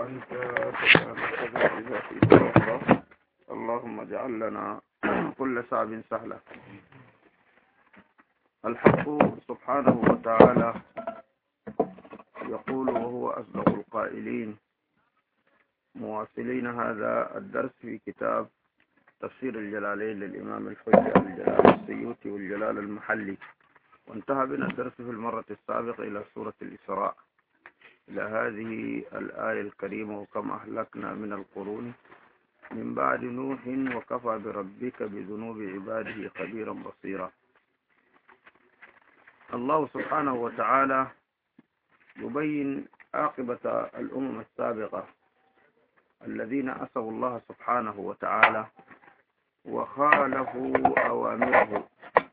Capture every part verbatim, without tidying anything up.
وأنت سبحانك بذاتك. اللهم اجعل لنا كل صعب سهلا. الحق سبحانه وتعالى يقول وهو أصدق القائلين، مواصلين هذا الدرس في كتاب تفسير الجلالين للإمام الحجة الجلال السيوطي والجلال المحلي. وانتهى بنا الدرس في المرة السابقة إلى سورة الإسراء، إلى هذه الآية الكريمة: وكم أهلكنا من القرون من بعد نوح وكفى بربك بذنوب عباده خبيرا بصيرا. الله سبحانه وتعالى يبين عاقبة الأمم السابقة الذين عصوا الله سبحانه وتعالى وخالفوا أوامره،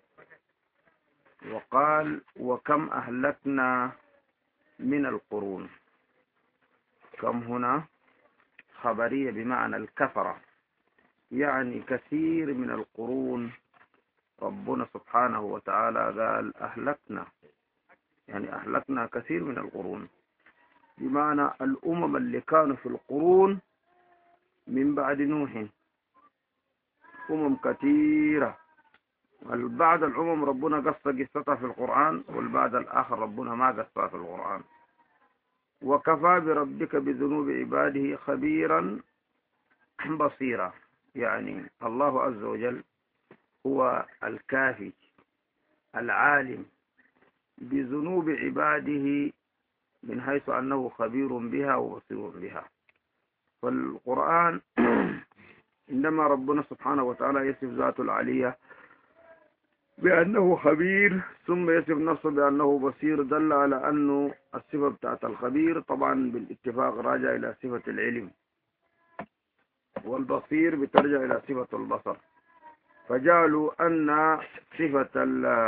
وقال: وكم أهلكنا من القرون. كم هنا خبرية بمعنى الكثرة، يعني كثير من القرون ربنا سبحانه وتعالى قال أهلكنا، يعني أهلكنا كثير من القرون، بمعنى الأمم اللي كانوا في القرون من بعد نوح، أمم كثيرة. بعد الأمم ربنا قص قصتها في القرآن، والبعد الآخر ربنا ما قصها في القرآن. وكفى بربك بذنوب عباده خبيرا بصيرا، يعني الله عز وجل هو الكافي العالم بذنوب عباده من حيث أنه خبير بها وبصير بها. فالقرآن عندما ربنا سبحانه وتعالى يصف ذاته العلية بأنه خبير ثم يصف نفسه بأنه بصير، دل على أنه الصفة بتاعت الخبير طبعا بالاتفاق راجع إلى صفة العلم، والبصير بترجع إلى صفة البصر. فجعلوا أن صفة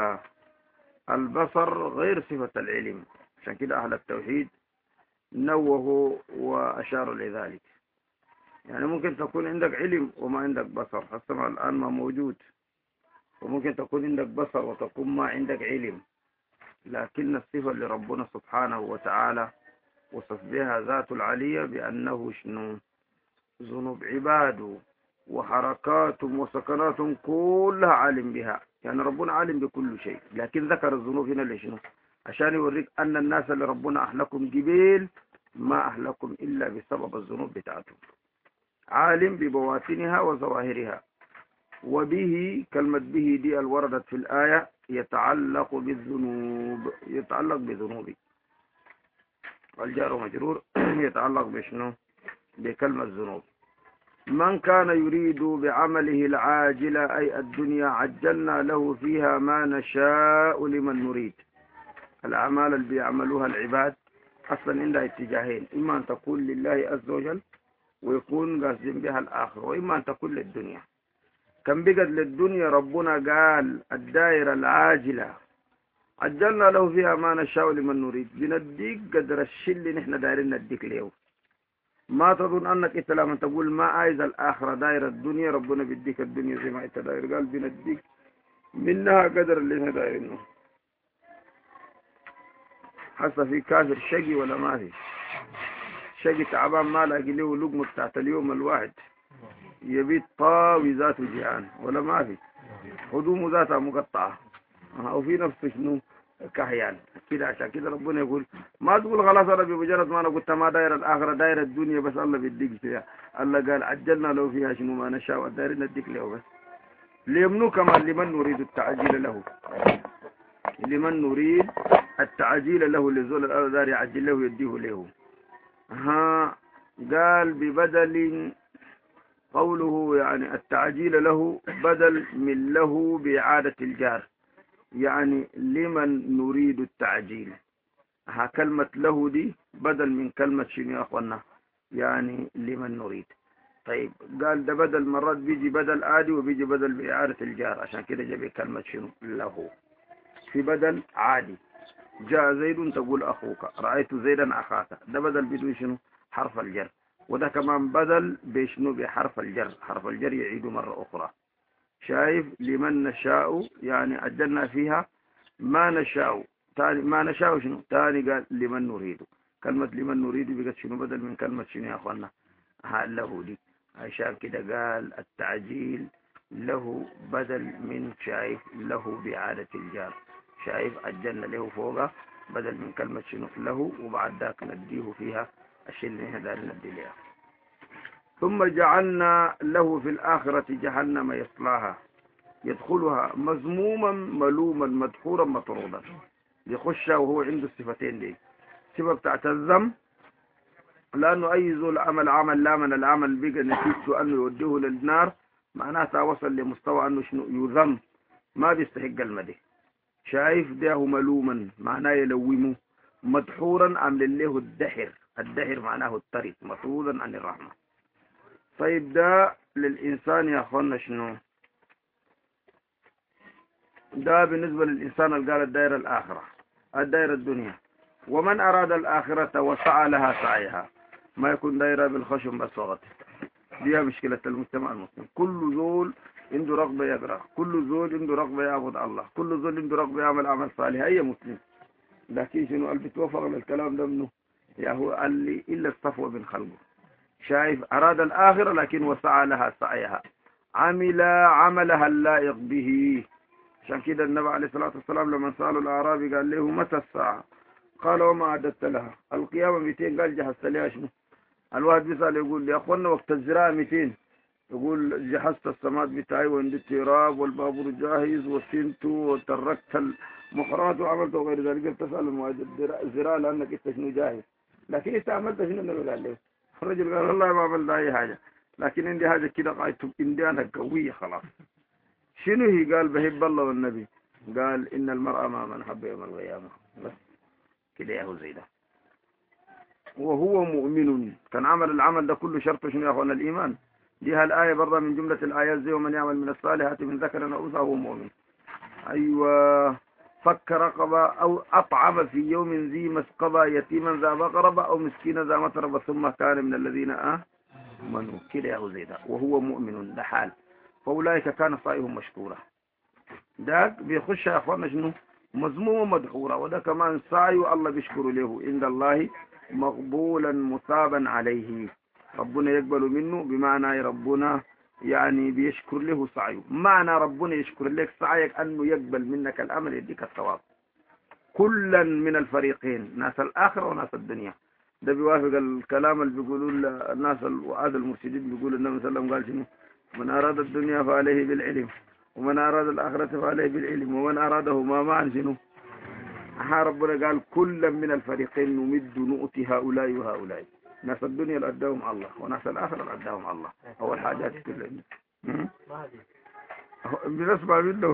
البصر غير صفة العلم، عشان كده أهل التوحيد نوهوا وأشاروا لذلك. يعني ممكن تكون عندك علم وما عندك بصر، حسب الآن ما موجود، وممكن تكون عندك بصر وتكون ما عندك علم، لكن الصفة اللي ربنا سبحانه وتعالى وصف بها ذات العلية بأنه شنو؟ ذنوب عباده وحركاتهم وسكناتهم كلها عالم بها، يعني ربنا عالم بكل شيء، لكن ذكر الذنوب هنا لشنو؟ عشان يوريك أن الناس اللي ربنا أهلكم جبيل ما أهلكم إلا بسبب الذنوب بتاعتهم، عالم ببواطنها وظواهرها. وبه كلمة به دي الوردت في الآية يتعلق بالذنوب، يتعلق بذنوبه، والجار ومجرور يتعلق بشنو؟ بكلمة ذنوب. من كان يريد بعمله العاجلة أي الدنيا عجلنا له فيها ما نشاء لمن نريد. الأعمال اللي بيعملوها العباد أصلا عندها اتجاهين، إما أن تكون لله عز وجل ويكون قاصدين بها الآخر، وإما أن تكون للدنيا. كم بقد للدنيا ربنا قال الدائرة العاجلة عجلنا له فيها ما نشاء لمن نريد، بنديك قدر الشيء اللي نحن دايرين نديك له. ما تظن أنك إنت لما تقول ما عايز الآخرة دايرة الدنيا ربنا بيديك الدنيا زي ما إنت داير، قال بنديك منها قدر اللي نحن دايرينه. حتى في كافر شقي ولا ما في؟ شقي تعبان ما لاقي له لقمة بتاعت اليوم الواحد، يبيت طاوي ذاته جيعان ولا ما في؟ هدومه ذاتها مقطعة، أو في نفسه شنو؟ كحيان كده. عشان كده ربنا يقول ما تقول خلاص أنا بمجرد ما أنا قلت ما داير الآخرة داير الدنيا بس الله بيديك فيها. الله قال عجلنا له فيها شنو ما نشاء دايرين نديك له بس. ليمنو كمان لمن نريد التعجيل له، لمن نريد التعجيل له لزول الأرض دار يعجل له يديه له. ها قال ببدل، قوله يعني التعجيل له بدل من له بإعادة الجار، يعني لمن نريد التعجيل. ها كلمة له دي بدل من كلمة شنو يا أخوانا؟ يعني لمن نريد. طيب قال ده بدل مرات بيجي بدل عادي وبيجي بدل بإعادة الجار، عشان كده جاب كلمة شنو؟ له. في بدل عادي جاء زيد تقول أخوك، رأيت زيدا أخاك، ده بدل بدون شنو؟ حرف الجر. وده كمان بدل بشنو؟ بحرف الجر، حرف الجر يعيد مرة أخرى. شايف؟ لمن نشاء يعني أجلنا فيها ما نشاء، تاني ما نشاء شنو؟ تاني قال لمن نريد. كلمة لمن نريد بقت شنو بدل من كلمة شنو يا أخوانا ها له دي. عشان كده قال التعجيل له بدل من شايف له بإعادة الجار. شايف الجنة له فوقه بدل من كلمة شنو له، وبعد ذاك نديه فيها الشيء اللي احنا دايرين ندي لها. ثم جعلنا له في الآخرة جهنم يصلاها يدخلها مذموما ملوما مدحورا مطرودا. يخشها وهو عنده الصفتين دي، صفة بتاعت الذم لأنه أي زول عمل عمل لا من العمل بقى نتيجته أنه يوديه للنار، معناتها وصل لمستوى أنه شنو يذم، ما بيستحق المدح. شايف ده ملوما معناه يلومه، مدحورا عمل له الدحر. الدحر معناه الطرد، مطرودا عن الرحمة. طيب ده للإنسان يا أخوانا شنو؟ ده بالنسبة للإنسان اللي قال الدائرة الآخرة الدائرة الدنيا. ومن أراد الآخرة وسعى لها سعيها، ما يكون دائرة بالخشم بس فقط. دي مشكلة المجتمع المسلم. كل زول عنده رغبة يقرأ، كل زول عنده رغبة يعبد الله، كل زول عنده رغبة يعمل عمل صالح، أي مسلم. لكن شنو اللي بتوافق للكلام ده منه؟ يا هو اللي إلا الصفوة من خلقه. شايف أراد الآخرة لكن وسعى لها سعيها، عمل عملها اللائق به. عشان كده النبي عليه الصلاة والسلام لما سألوا الأعرابي قال له متى الساعة؟ قال وما أعددت لها؟ القيامة مئتين. قال جهزت لها شنو؟ الواحد بيسأل يقول لي أخوانا وقت الزراعة مئتين، يقول جهزت السماد بتاعي وعندي التراب والبابور جاهز وسنته وتركت المخرات وعملت وغير ذلك. تسأل الموعد الزراعة لأنك أنت شنو جاهز، لكن أنت عملت شنو؟ النبي قال له. الرجل قال والله ما عملت أي حاجة، لكن عندي حاجة كده قاعد عندي أنا قوية خلاص. شنو هي؟ قال بحب الله والنبي. قال إن المرأة ما من حب يوم القيامة. بس كده يا هو زي ده. وهو مؤمن. كان عمل العمل ده كله شرط شنو يا أخوانا؟ الإيمان. دي هالآية برضه من جملة الآيات زي ومن يعمل من الصالحات من ذكر أو أنثى وهو مؤمن. أيوة. فك رقبة أو أطعم في يوم ذي مسقبة يتيما ذا مقربة أو مسكينا ذا متربة ثم كان من الذين آمنوا. كده يا هو زي ده. وهو مؤمن ده حال. فأولئك كان صائهم مشكورا. ده بيخش يا أخوانا شنو؟ مذموم مدحورا. وده كمان سعي الله بيشكر له عند الله مقبولا مثابا عليه. ربنا يقبل منه بمعنى ربنا يعني بيشكر له سعيه. معنى ربنا يشكر لك سعيك أنه يقبل منك الأمر يديك الثواب. كلا من الفريقين، ناس الآخرة وناس الدنيا. ده بيوافق الكلام اللي بيقولوا الناس وعاد المرشدين بيقول النبي صلى الله عليه وسلم قال شنو؟ من أراد الدنيا فعليه بالعلم، ومن أراد الآخرة فعليه بالعلم، ومن أرادهما معا شنو؟ ها ربنا قال كلا من الفريقين نمد نؤتي هؤلاء وهؤلاء. ناس الدنيا اللي أداهم الله، وناس الآخرة اللي أداهم الله. أول حاجات كلها بنسمع منه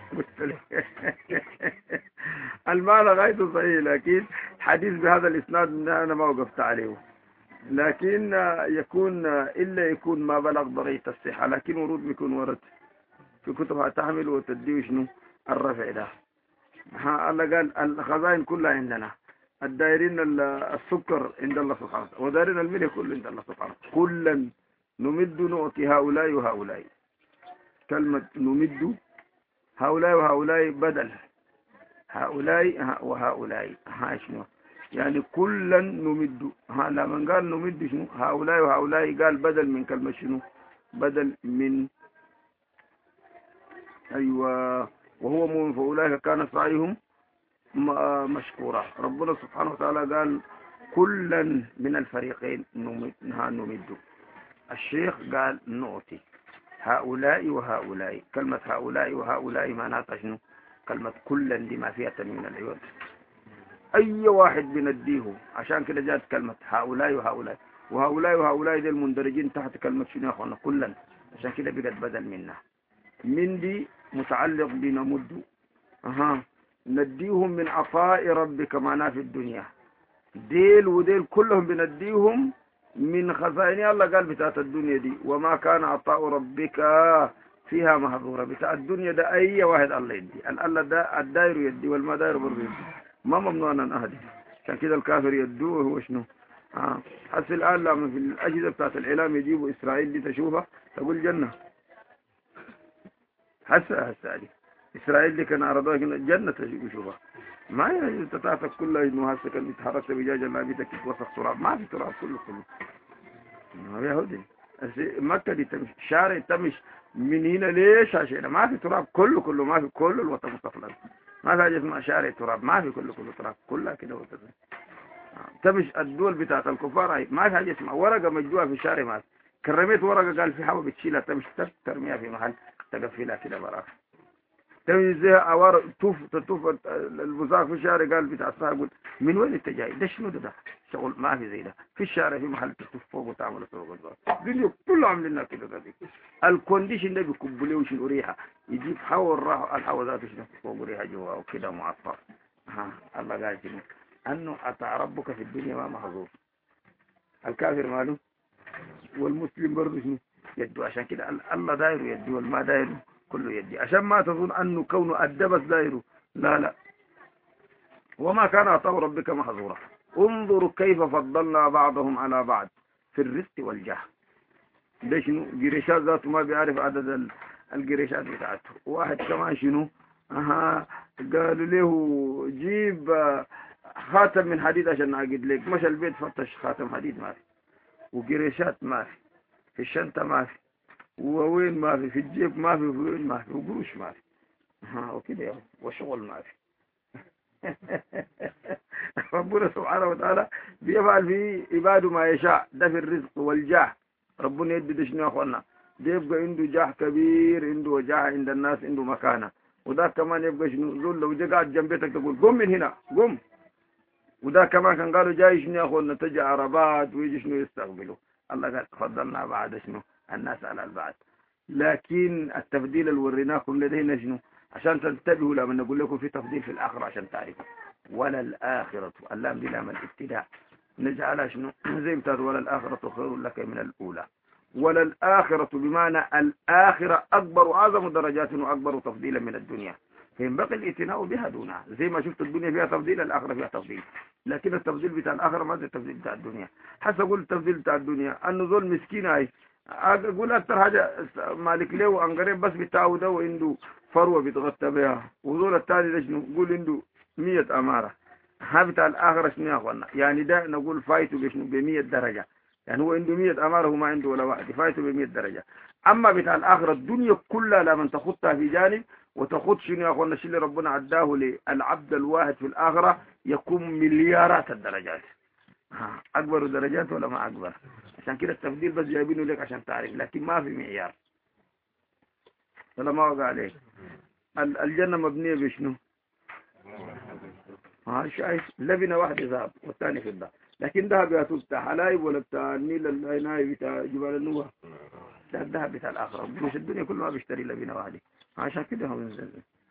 المعنى غايته صحيح، لكن حديث بهذا الإسناد أنا ما وقفت عليه. لكن يكون إلا يكون ما بلغ ضغيط الصحة، لكن ورود بيكون ورد في كتبها تحمل وتديه شنو الرفع ده. ها الله قال الخزائن كلها عندنا، الدائرين السكر عند الله سبحانه وتعالى، ودائرين الملح كله عند الله سبحانه وتعالى. كلا نمد نؤتي هؤلاء وهؤلاء. كلمة نمد هؤلاء وهؤلاء بدل هؤلاء وهؤلاء. ها شنو يعني؟ كلا نمد. ها لما قال نمد شنو؟ هؤلاء وهؤلاء قال بدل من كلمة شنو؟ بدل من أيوة. وهو مؤمن فأولئك كان سعيهم مشكورا. ربنا سبحانه وتعالى قال كلا من الفريقين نمد. نمد. الشيخ قال نؤتي هؤلاء وهؤلاء. كلمة هؤلاء وهؤلاء معناتها شنو؟ كلمة كلا دي ما فيها من العيوب، أي واحد بنديه. عشان كده جاءت كلمة هؤلاء وهؤلاء. وهؤلاء وهؤلاء دي المندرجين تحت كلمة شنو يا أخوانا؟ كلا. عشان كده بقت بدل منها. من دي متعلق بنمد. أها نديهم من عطاء ربك معناه في الدنيا. ديل وديل كلهم بنديهم من خزائن الله قال بتاعت الدنيا دي. وما كان عطاء ربك فيها مهضورة. بتاع الدنيا ده أي واحد الله يدي. الله ده الداير يدي والما داير برضه يدي، ما ممنوع أن أهدي. عشان كده الكافر يدوه هو شنو؟ آه. حتى الآن لما في الأجهزة بتاعت الإعلام يجيبوا إسرائيل دي تشوفها تقول جنة. حسا حسا دي إسرائيل دي كان عرضوها جنة تشوفها. ما يجوز تتعتك كلها إنه هسه كان يتحرك بجاجة ما بيتك يتوسخ تراب، ما في تراب كله كله. ما يهودي مكة دي تمشي شارع تمشي من هنا ليش عشان ما في تراب كله كله، ما في كل الوطن مستقلل، ما في حاجة اسمها شارع تراب، ما في كله كله تراب كلها كده وكذا. تمشي الدول بتاعت الكفار ما في حاجة اسمها ورقة مجدوها في الشارع، ما كرميت ورقة قال في حوا بتشيلها تمشي ترميها في محل تقفلها كده براك. تمشي زي اوار توف تطوف البزاق في الشارع قال بتاع الصاحب يقول من وين انت جاي؟ ده شنو ده؟ شغل ما في زي ده في الشارع، في محل تطوف فوق وتعمل فوق الدنيا كله عاملين كده ذلك. الكونديشن ده بيكب له شنو ريحه، يجيب حوا الراحه الحوا ذاته شنو فوق ريحه جوا وكده معطر. ها الله قال شنو؟ انه اتى ربك في الدنيا ما محظور. الكافر ماله والمسلم برضه شنو يدو، عشان كده الله دايره يدي والما دايره كله يدي، عشان ما تظن انه كونه ادبس دايره، لا لا. وما كان عطاء ربك محظورا. انظروا كيف فضلنا بعضهم على بعض في الرزق والجاه. ده شنو جريشات ذاته ما بيعرف عدد الجريشات بتاعته. واحد كمان شنو اها قالوا له جيب خاتم من حديد عشان اجد لك، مشى البيت فتش خاتم حديد ما في، وجريشات ما في، في الشنطه ما في، ووين ما في، في الجيب ما في، وين ما في، وقروش ما في. ها وكده يا وشغل ما في. ربنا سبحانه وتعالى بيفعل في عباده ما يشاء. ده في الرزق والجاه. ربنا يدي ده شنو يا اخوانا؟ ده يبقى عنده جاه كبير، عنده وجاه عند الناس، عنده مكانه. وده كمان يبقى شنو زول لو جا قاعد جنبيتك تقول قم من هنا قم. وده كمان كان قالوا جاي شنو يا اخوانا تجي عربات ويجي شنو يستقبلوا. الله قال فضلنا بعد شنو الناس على البعض. لكن التفضيل اللي وريناكم لدينا شنو عشان تنتبهوا لما نقول لكم في تفضيل في الآخرة عشان تعرفوا. ولا الآخرة اللام دي لام الابتداء نجعلها شنو زي بتاعت ولا الآخرة خير لك من الأولى. ولا الآخرة بمعنى الآخرة أكبر وأعظم درجات وأكبر تفضيلا من الدنيا، فينبغي الاتناء بها دونها. زي ما شفت الدنيا فيها تفضيل الآخرة فيها تفضيل، لكن التفضيل بتاع الآخرة ما زي التفضيل بتاع الدنيا. حسب أقول التفضيل بتاع الدنيا النزول مسكين هاي اقول اكتر حاجه مالك له انقريب بس بتاعه ده وعنده فروه بيتغطى بها، وزول الثاني ده شنو نقول عنده مية اماره. ها بتاع الاخره شنو يا اخوانا؟ يعني ده نقول فايته بشنو ب مية درجه، يعني هو عنده مية اماره وما عنده ولا واحد، فايته ب مية درجه. اما بتاع الاخره الدنيا كلها لما تخطها في جانب وتخط شنو يا اخوانا الشيء اللي ربنا عداه للعبد الواحد في الاخره يكون مليارات الدرجات. ها اكبر درجات ولا ما اكبر؟ عشان كده التفضيل بس جايبينه لك عشان تعرف، لكن ما في معيار. ولا ما وقع عليك. الجنة مبنية بشنو؟ ها شايف لبنة واحدة ذهب والثاني فضة، لكن ذهب يا بتاع حلايب ولا بتاع النيل العناي بتاع جبال النوبة، ده الذهب بتاع الآخرة. مش الدنيا كل ما بيشتري لبنة واحدة، عشان كده هو ينزل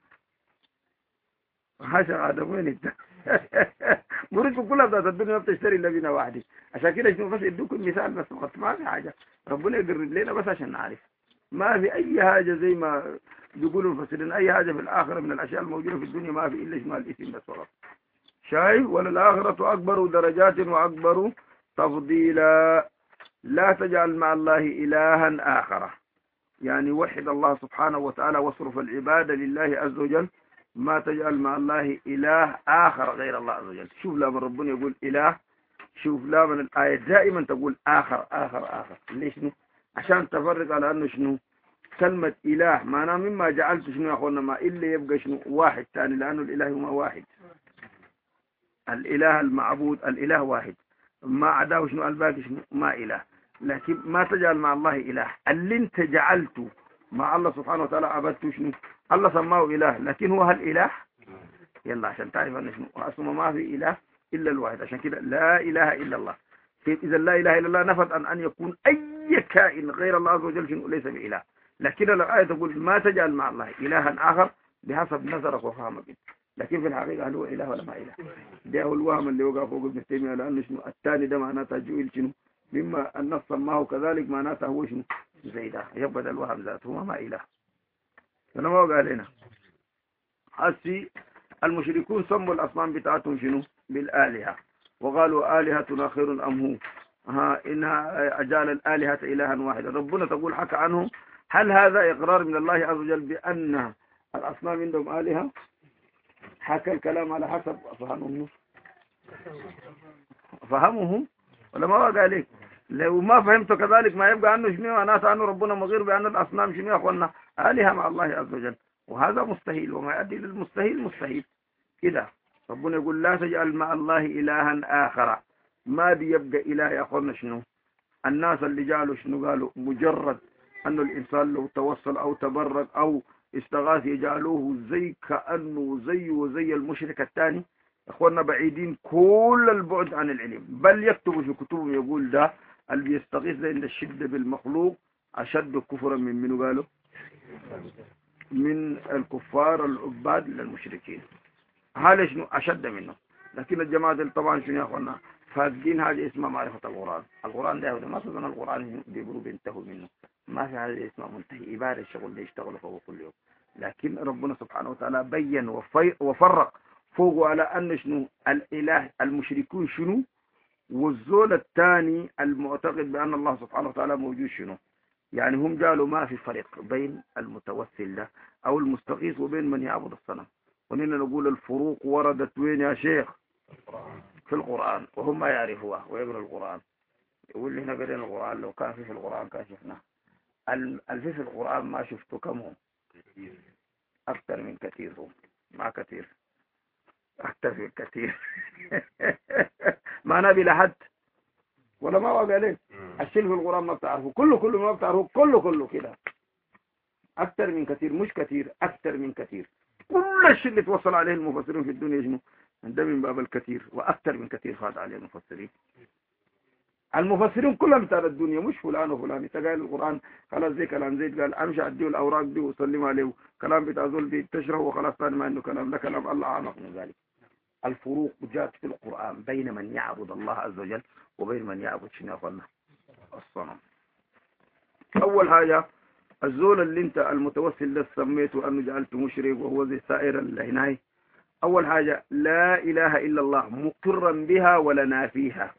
حاشا آدم وين انت؟ مريدكم كلها بتاعت الدنيا بتشتري لبنة واحدة. عشان كده شنو بس يدوكم مثال بس فقط، ما في حاجة. ربنا يقرب لنا بس عشان نعرف ما في أي حاجة زي ما بيقولوا المفسرين أي حاجة في الآخرة من الأشياء الموجودة في الدنيا ما في إلا اسمها الاسم بس فقط. شايف؟ وللآخرة أكبر درجات وأكبر تفضيلا. لا تجعل مع الله إلها آخر، يعني وحد الله سبحانه وتعالى واصرف العبادة لله عز وجل. ما تجعل مع الله إله آخر غير الله عز وجل. شوف لما ربنا يقول إله، شوف لما الآية دائما تقول آخر آخر آخر. ليش شنو؟ عشان تفرق على أنه شنو كلمة إله معناه مما جعلت شنو يا أخوانا ما إلا يبقى شنو واحد ثاني، لأنه الإله هو واحد. الإله المعبود الإله واحد، ما عداه شنو الباقي شنو ما إله. لكن ما تجعل مع الله إله. اللي انت جعلته مع الله سبحانه وتعالى عبدته شنو الله سماه إله، لكن هو هل إله؟ يلا عشان تعرف أن شنو أصلا ما في إله إلا الواحد. عشان كده لا إله إلا الله. إذا لا إله إلا الله نفت أن أن يكون أي كائن غير الله عز وجل شنو ليس بإله. لكن الآية تقول ما تجعل مع الله إلها آخر بحسب نظرك وفهمك، لكن في الحقيقة هل هو إله ولا ما إله؟ ده هو الوهم اللي وقع فوق ابن تيمية، لأنه شنو الثاني ده معناته جويل شنو مما النص سماه كذلك معناته هو شنو زي ده، يبقى ده الوهم ذاته هو ما إله. فأنا ما وقع علينا. هسي المشركون سموا الأصنام بتاعتهم شنو بالآلهة، وقالوا آلهتنا خير أم هو، ها إنها أجال الآلهة إلها واحدا. ربنا تقول حكى عنهم. هل هذا إقرار من الله عز وجل بأن الأصنام عندهم آلهة؟ حكى الكلام على حسب فهمهم فهمهم ولا ما وقع عليك. لو ما فهمت كذلك ما يبقى عنه شنو ناس عنه ربنا مغير بأن الأصنام شنو يا أخوانا آلهة مع الله عز وجل، وهذا مستحيل، وما يؤدي للمستحيل مستحيل كده. ربنا يقول لا تجعل مع الله إلها آخر، ما بيبقى إله يا أخوانا. شنو الناس اللي جعلوا شنو قالوا مجرد أنه الإنسان لو توصل أو تبرك أو استغاث يجعلوه زي كأنه زيه وزي المشرك الثاني. اخوانا بعيدين كل البعد عن العلم، بل يكتبوا في كتبهم يقول ده اللي بيستغيث ده عند الشدة بالمخلوق أشد كفرا من منو قالوا من الكفار العباد للمشركين. هذا شنو أشد منه. لكن الجماعة طبعا شنو يا اخوانا فاقدين هذه اسمها معرفة القرآن. القرآن ده ما صدنا القرآن بيقولوا بينتهوا منه، ما في هذا اسمه منتهي، عبادة الشغل ده يشتغلوا فوق كل يوم. لكن ربنا سبحانه وتعالى بين وفرق فوق على أن شنو الإله المشركون شنو، والزول الثاني المعتقد بأن الله سبحانه وتعالى موجود شنو. يعني هم قالوا ما في فرق بين المتوسل ده أو المستغيث وبين من يعبد الصنم. ونحن نقول الفروق وردت وين يا شيخ؟ في القرآن، وهم ما يعرفوها ويقرأ القرآن. يقول لي هنا قرأنا القرآن، لو كان في في القرآن كان شفناه. الفي في القرآن ما شفته كم هم؟ أكثر من كثير، هم ما كثير، أكثر من كثير. ما نبي لحد ولا ما وقع عليك. الشيء في القرآن ما بتعرفه كله كله ما بتعرفه كله كله كده. أكثر من كثير، مش كثير، أكثر من كثير. كل الشيء اللي توصل عليه المفسرين في الدنيا شنو؟ ده من باب الكثير، وأكثر من كثير فات عليه المفسرين. المفسرين كلهم بتاع الدنيا، مش فلان وفلان. انت قال القرآن خلاص زي كلام زيد قال امشي اديه الاوراق دي وسلم عليه، كلام بتاع زول بتشرح وخلاص ثاني ما انه كلام، ده كلام الله اعمق من ذلك. الفروق جاءت في القرآن بين من يعبد الله عز وجل وبين من يعبد شنو الله الصنم. اول حاجه الزول اللي انت المتوسل ده سميته انه جعلته مشرك وهو زي سائر الهناي. اول حاجه لا اله الا الله مقرا بها ولا نافيها،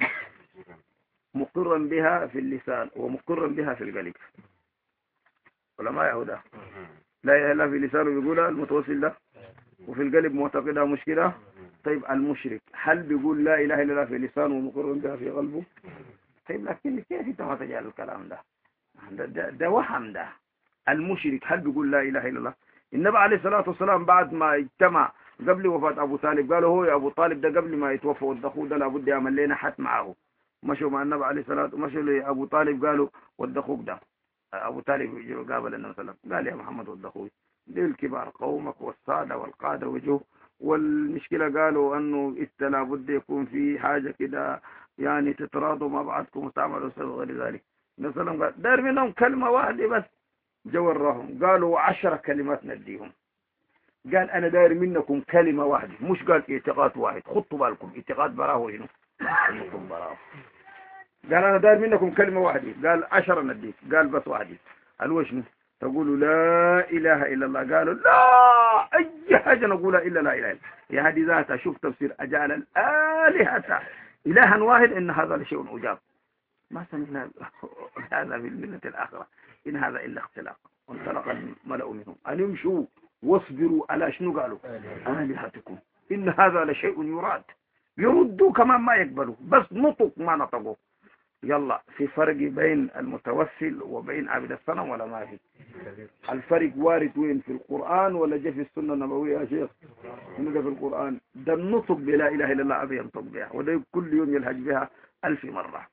مقرا بها في اللسان ومقرا بها في القلب. علماء يهودا لا اله الا في لسانه بيقولها المتوسل ده، وفي القلب معتقدها مشكلة. طيب المشرك هل بيقول لا اله الا الله في لسانه ومقر بها في قلبه؟ طيب لكن كيف انت ما تجعل الكلام ده؟ ده, ده, ده وهم. ده المشرك هل بيقول لا اله الا الله؟ النبي عليه الصلاه والسلام بعد ما اجتمع قبل وفاة ابو طالب قالوا هو يا ابو طالب ده قبل ما يتوفى والدخول ده لابد يعمل لنا حت معه. مشوا مع النبي عليه الصلاه والسلام، مشوا لابو طالب قالوا ودخوك ده. ابو طالب قابل النبي صلى الله عليه وسلم قال يا محمد ودخوك دي الكبار قومك والساده والقاده وجوه، والمشكله قالوا انه انت لابد يكون في حاجه كده يعني تتراضوا مع بعضكم وتعملوا سوى غير ذلك. النبي صلى الله عليه وسلم قال دار منهم كلمه واحده بس جورهم، قالوا عشر كلمات نديهم. قال انا داير منكم كلمه واحده، مش قال اعتقاد واحد، خطوا بالكم اعتقاد براه هنا انكم براه. قال انا داير منكم كلمه واحده، قال عشرة نديك، قال بس واحده. قالوا شنو؟ تقولوا لا اله الا الله. قالوا لا اي حاجه نقولها الا لا اله الا. يا هذه ذاتها شوف تفسير اجعل الالهه الها واحد ان هذا لشيء عجاب. ما سمعنا هذا في المله الاخره ان هذا الا اختلاق. وانطلق الملأ منهم ان يمشوا واصبروا على شنو قالوا الهتكم ان هذا لشيء يراد. يردوا كمان ما يقبلوا، بس نطق ما نطقوا. يلا في فرق بين المتوسل وبين عبد الصنم ولا ما في؟ الفرق وارد وين؟ في القرآن ولا جاء في السنة النبوية يا شيخ؟ نلقى في القرآن ده النطق بلا إله إلا الله أبي ينطق بها، وده كل يوم يلهج بها ألف مرة.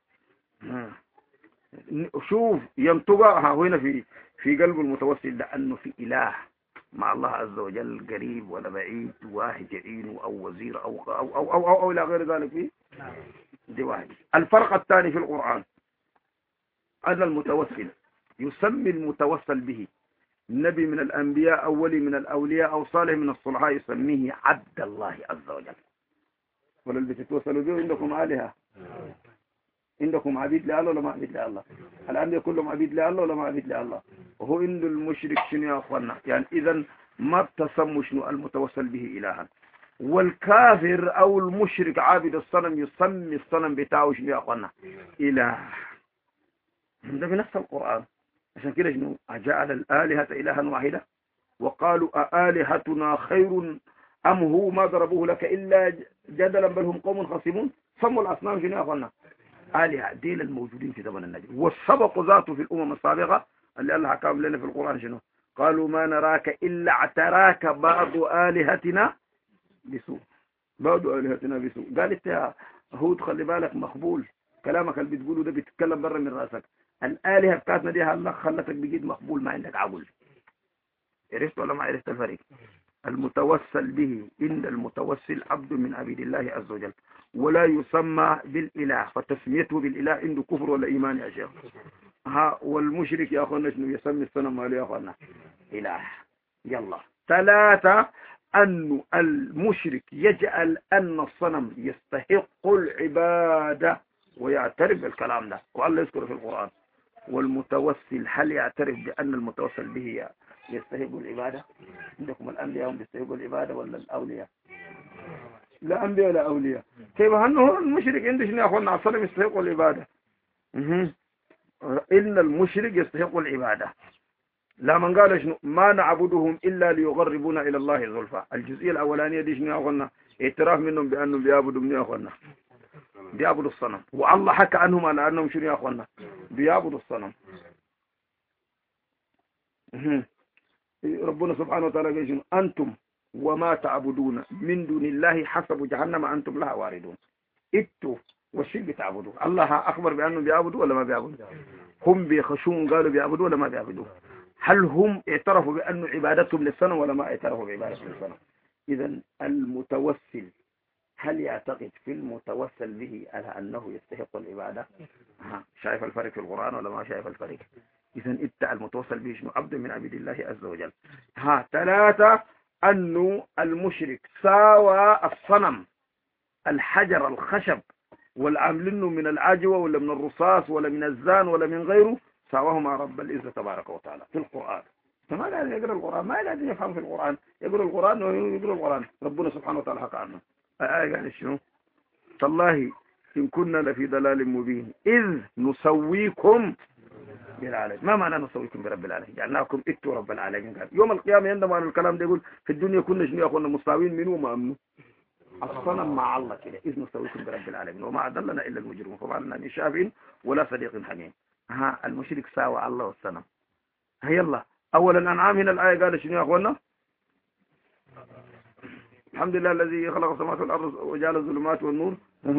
شوف ينطقها هنا في في قلب المتوسل ده أنه في إله مع الله عز وجل قريب ولا بعيد، واحد يعينه أو وزير أو أو أو أو, أو, أو إلى غير ذلك. فيه دي واحد. الفرق الثاني في القرآن أن المتوسل يسمي المتوسل به نبي من الأنبياء أو ولي من الأولياء أو صالح من الصلحاء يسميه عبد الله عز وجل. ولا اللي بتتوسلوا به عندكم آلهة؟ عندكم عبيد لله ولا ما عبيد لله؟ الأنبياء كلهم عبيد لله ولا ما عبيد لله؟ وهو عنده المشرك شنو يا أخوانا؟ يعني إذا ما بتسموا شنو المتوسل به إلها. والكافر او المشرك عابد الصنم يسمي الصنم بتاعه شنو يا اخوانا؟ اله. ده بنفس القران. عشان كده شنو اجعل الالهه الها واحده وقالوا أآلهتنا خير أم هو ما ضربوه لك إلا جدلا بل هم قوم خصمون. سموا الأصنام شنو يا أخوانا؟ آلهة. ديل الموجودين في زمن النبي، والسبق ذاته في الأمم السابقة اللي الله حكام لنا في القرآن شنو؟ قالوا ما نراك إلا اعتراك بعض آلهتنا بسوء. بعض آلهتنا بسوء. قالت يا هود خلي بالك مقبول، كلامك اللي بتقوله ده بيتكلم برا من راسك. الآلهة بتاعتنا دي الله خلتك بجد مقبول، ما عندك عقل. عرفت ولا ما عرفت الفرق؟ المتوسل به إن المتوسل عبد من عبيد الله عز وجل، ولا يسمى بالإله، فتسميته بالإله عنده كفر ولا إيمان يا شيخ. ها والمشرك يا أخوانا شنو يسمي الصنم ماله يا أخوانا؟ إله. يلا ثلاثة، أن المشرك يجعل أن الصنم يستحق العبادة ويعترف بالكلام ده، والله يذكر في القرآن. والمتوسل هل يعترف بأن المتوسل به يستحق العبادة؟ عندكم الأنبياء هم يستحقوا العبادة ولا الأولياء؟ لا أنبياء لا أولياء. كيف أنه المشرك عنده شنو يا أخوانا؟ الصنم يستحق العبادة. إن المشرك يستحق العبادة. لا من قال شنو؟ ما نعبدهم إلا ليقربونا إلى الله زلفى. الجزئية الأولانية دي شنو يا أخوانا؟ اعتراف منهم بأنهم بيعبدوا من يا أخوانا؟ بيعبدوا الصنم. والله حكى عنهم على أنهم شنو يا أخوانا؟ بيعبدوا الصنم. ربنا سبحانه وتعالى قال شنو؟ أنتم وما تعبدون من دون الله حسب جهنم أنتم لها واردون. إتوا والشرك بتعبدوا. الله أخبر بأنهم بيعبدوا ولا ما بيعبدوا؟ هم بيخشون قالوا بيعبدوا ولا ما بيعبدوا؟ هل هم اعترفوا بأن عبادتهم للصنم ولا ما اعترفوا بعبادتهم للصنم؟ إذا المتوسل هل يعتقد في المتوسل به على أنه يستحق العبادة؟ ها شايف الفرق في القرآن ولا ما شايف الفرق؟ إذا إنت المتوسل به شنو؟ عبد من عبيد الله عز وجل. ها ثلاثة، أنه المشرك ساوى الصنم الحجر الخشب والعاملينه من العجوة ولا من الرصاص ولا من الزان ولا من غيره، ساواه مع رب العزة تبارك وتعالى في القرآن. فما لازم يقرأ القرآن، ما لازم يفهم في القرآن، يقرأ القرآن ويقرأ القرآن. ربنا سبحانه وتعالى حكى عنه آية يعني شنو؟ تالله إن كنا لفي ضلال مبين إذ نسويكم بالعالمين. ما معنى نسويكم برب العالمين؟ جعلناكم يعني اتوا رب العالمين. قال يوم القيامة عندما الكلام ده يقول في الدنيا كنا شنو يا أخوانا؟ مستوين منه وما أمنه الصنم مع الله كده. إذ نسويكم برب العالمين وما أضلنا إلا المجرمون فما لنا من شافع ولا صديق حميم. ها المشرك ساوى الله والصنم. هيا الله أولا الأنعام هنا الآية قال شنو يا أخوانا؟ الحمد لله الذي خلق السماوات والأرض وجعل الظلمات والنور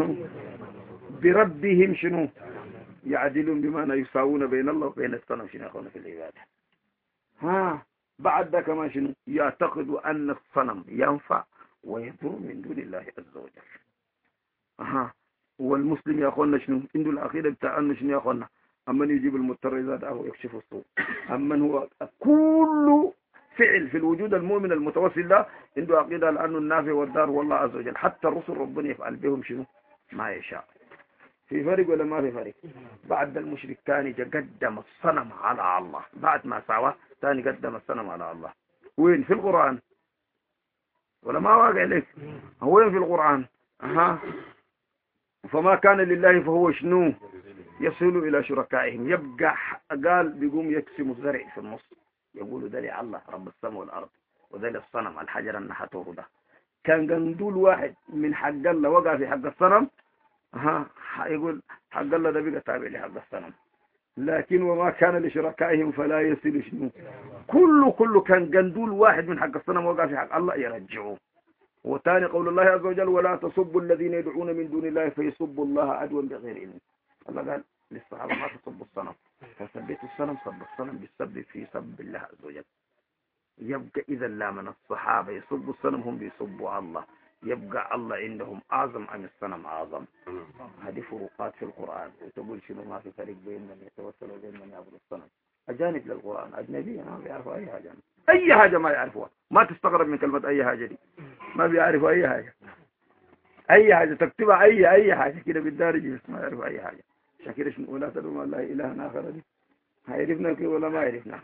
بربهم شنو؟ يعدلون بمعنى يساوون بين الله وبين الصنم شنو يا أخوانا في العبادة. ها بعد ذا كمان شنو؟ يعتقد أن الصنم ينفع ويضر من دون الله عز وجل. ها والمسلم يا أخوانا شنو؟ عنده العقيدة بتاع أنه شنو يا أخوانا؟ أمن يجيب المضطر إذا دعاه ويكشف السوء. أمن هو كل فعل في الوجود المؤمن المتوسل ده عنده عقيدة لأنه النافع والدار والله عز وجل. حتى الرسل ربنا يفعل بهم شنو؟ ما يشاء. في فرق ولا ما في فرق؟ بعد المشرك كان قدم الصنم على الله، بعد ما سواه ثاني قدم الصنم على الله. وين في القرآن؟ ولا ما واقع لك؟ هو وين في القرآن؟ أها فما كان لله فهو شنو؟ يصل إلى شركائهم. يبقى قال بيقوم يقسم الزرع في النص يقولوا ده لله رب السماء والأرض وده للصنم الحجر النحتوه ده. كان قندول واحد من حق الله وقع في حق الصنم ها يقول حق الله ده بقى تابع لحق الصنم. لكن وما كان لشركائهم فلا يصل شنو؟ كله كله كان قندول واحد من حق الصنم وقع في حق الله يرجعوه. وثاني قول الله عز وجل ولا تصبوا الذين يدعون من دون الله فيصبوا الله عدوا بغير علم. الله قال للصحابة ما تصبوا الصنم، فثبتوا الصنم صب الصنم بالسب في سب الله عز وجل. يبقى إذا لا من الصحابة يصبوا الصنم هم بيصبوا الله، يبقى الله عندهم أعظم أم الصنم أعظم. هذه فروقات في القرآن. وتقول شنو ما في فرق بين من يتوسل وبين من يعبد الصنم. أجانب للقرآن أجنبي ما بيعرفوا أي حاجة، أي حاجة ما يعرفوها. ما تستغرب من كلمة أي حاجة دي، ما بيعرفوا أي حاجة. أي حاجة تكتبها أي أي حاجة كده بالدارج بس ما يعرفوا أي حاجة. شكرا شنو ولا تدعو الله إلهنا آخر دي هيعرفنا كيف ولا ما يعرفنا.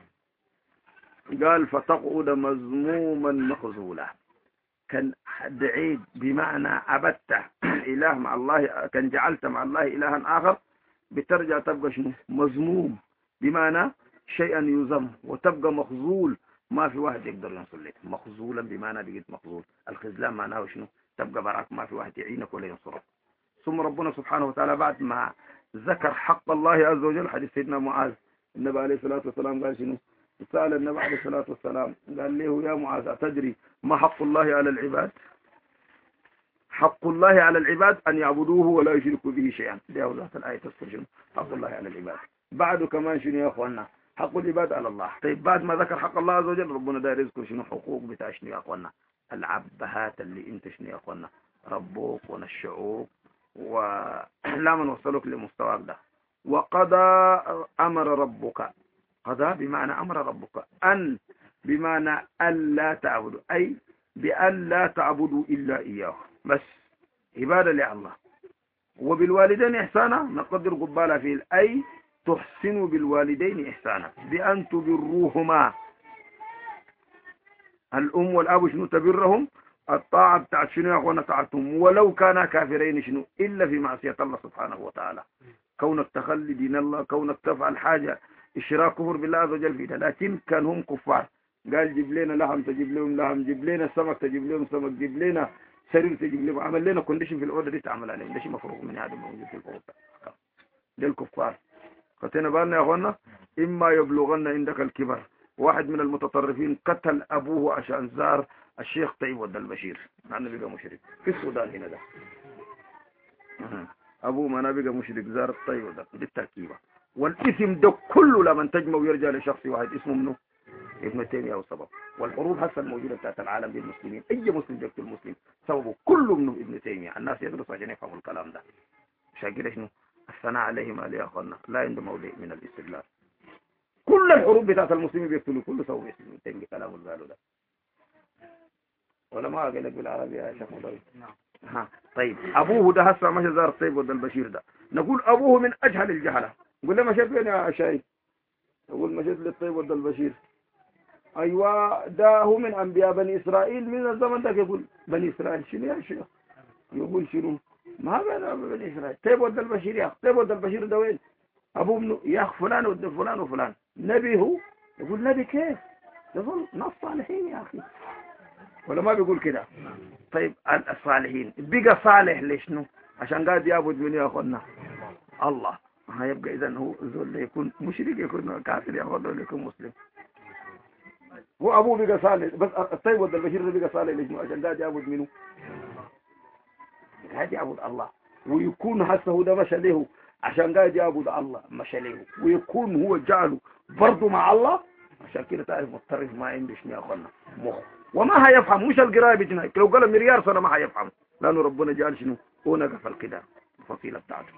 قال فتقعد مذموما مخذولا. كان دعيت بمعنى عبدت إله مع الله، كان جعلت مع الله إلها آخر بترجع تبقى شنو؟ مذموم بمعنى شيئا يذم، وتبقى مخذول ما في واحد يقدر ينصر لك. مخذولا بمعنى بقيت مخذول. الخذلان معناه شنو؟ تبقى براك ما في واحد يعينك ولا ينصرك. ثم ربنا سبحانه وتعالى بعد ما ذكر حق الله عز وجل، حديث سيدنا معاذ النبي عليه الصلاة والسلام قال شنو؟ سأل النبي عليه الصلاة والسلام قال له يا معاذ أتدري ما حق الله على العباد؟ حق الله على العباد أن يعبدوه ولا يشركوا به شيئا. دي أول الآية تذكر شنو؟ حق الله على العباد. بعده كمان شنو يا أخوانا؟ حق العباد على الله. طيب بعد ما ذكر حق الله عز وجل ربنا داير يذكر شنو حقوق بتاع شنو يا أخوانا؟ العبهات اللي انت شنو يا أخوانا؟ ربوك ونشعوك ولا من وصلوك لمستواك ده. وقضى أمر ربك، قضى بمعنى أمر ربك، أن بمعنى ألا تعبدوا، أي بأن لا تعبدوا إلا إياه بس، عبادة لله. وبالوالدين إحسانا نقدر قبالة فيه، أي تحسنوا بالوالدين إحسانا بأن تبروهما. الأم والأب شنو تبرهم؟ الطاعة بتاعت شنو يا أخوانا؟ طاعتهم ولو كانا كافرين شنو؟ إلا في معصية الله سبحانه وتعالى. كونك تخلي دين الله، كونك تفعل حاجة إشراك كفر بالله عز وجل فيها، لكن كان هم كفار. قال جيب لنا لحم تجيب لهم لحم، جيب لنا سمك تجيب لهم سمك، جيب لنا سرير تجيب لهم، عمل لنا كونديشن في الأوضة دي تعمل عليهم. ده شيء مفروغ من هذا الموجود في الأوضة. ده الكفار. خدتنا بالنا يا أخوانا؟ إما يبلغن عندك الكبر. واحد من المتطرفين قتل أبوه عشان زار الشيخ طيب ود البشير، أنا بقى مشرك في السودان هنا ده. أبوه ما أنا بقى مشرك زار طيب ود بالتركيبة. والاسم ده كله لما تجمع ويرجع لشخص واحد اسمه منه ابن تيمية أو سبب. والحروب هسه الموجودة بتاعت العالم للمسلمين، أي مسلم يقتل مسلم سببه كله منه ابن تيمية. الناس يدرسوا عشان يفهموا الكلام ده. عشان كده شنو؟ الثناء عليهم عليه يا أخوانا لا عنده موضع من الاستغلال. كل الحروب بتاعت المسلمين بيقتلوا كله سببه ابن تيمية. كلام قالوا ده ولا ما قال لك بالعربي يا شيخ مضوي؟ نعم. ها طيب أبوه ده هسه مشى زار طيب ود البشير ده، نقول أبوه من أجهل الجهلة. قول له مشيت فين يا شايف؟ يقول مشيت للطيب ود البشير. أيوة ده هو من أنبياء بني إسرائيل من الزمن ده. يقول بني إسرائيل شنو يا شيخ؟ يقول شنو؟ ما بين بني إسرائيل. طيب ود البشير يا أخ، طيب ود البشير ده وين؟ أبوه منه يا أخ فلان ود فلان وفلان. نبي هو؟ يقول نبي كيف؟ يقول ناس صالحين يا أخي. ولا ما بيقول كده؟ طيب الصالحين بقى صالح ليش نو؟ عشان قاعد يعبد من يا أخوانا الله. هيبقى إذا هو زول يكون مشرك يكون كافر يا أخوانا ولا يكون مسلم؟ هو أبوه بقى صالح بس الطيب ود البشير ده بقى صالح ليش؟ عشان قاعد يعبد منه، قاعد يعبد الله. ويكون هسه هو ده مشى له عشان قاعد يعبد الله مشى له، ويكون هو جعله برضه مع الله. عشان كده تعرف مضطرف ما عنده شنو يا أخوانا مخ، وما هيفهم. مش القراءة بتنهي، لو قال مليار سنة ما هيفهم، لأنه ربنا جعل شنو هو نقف القدر الفصيلة بتاعته.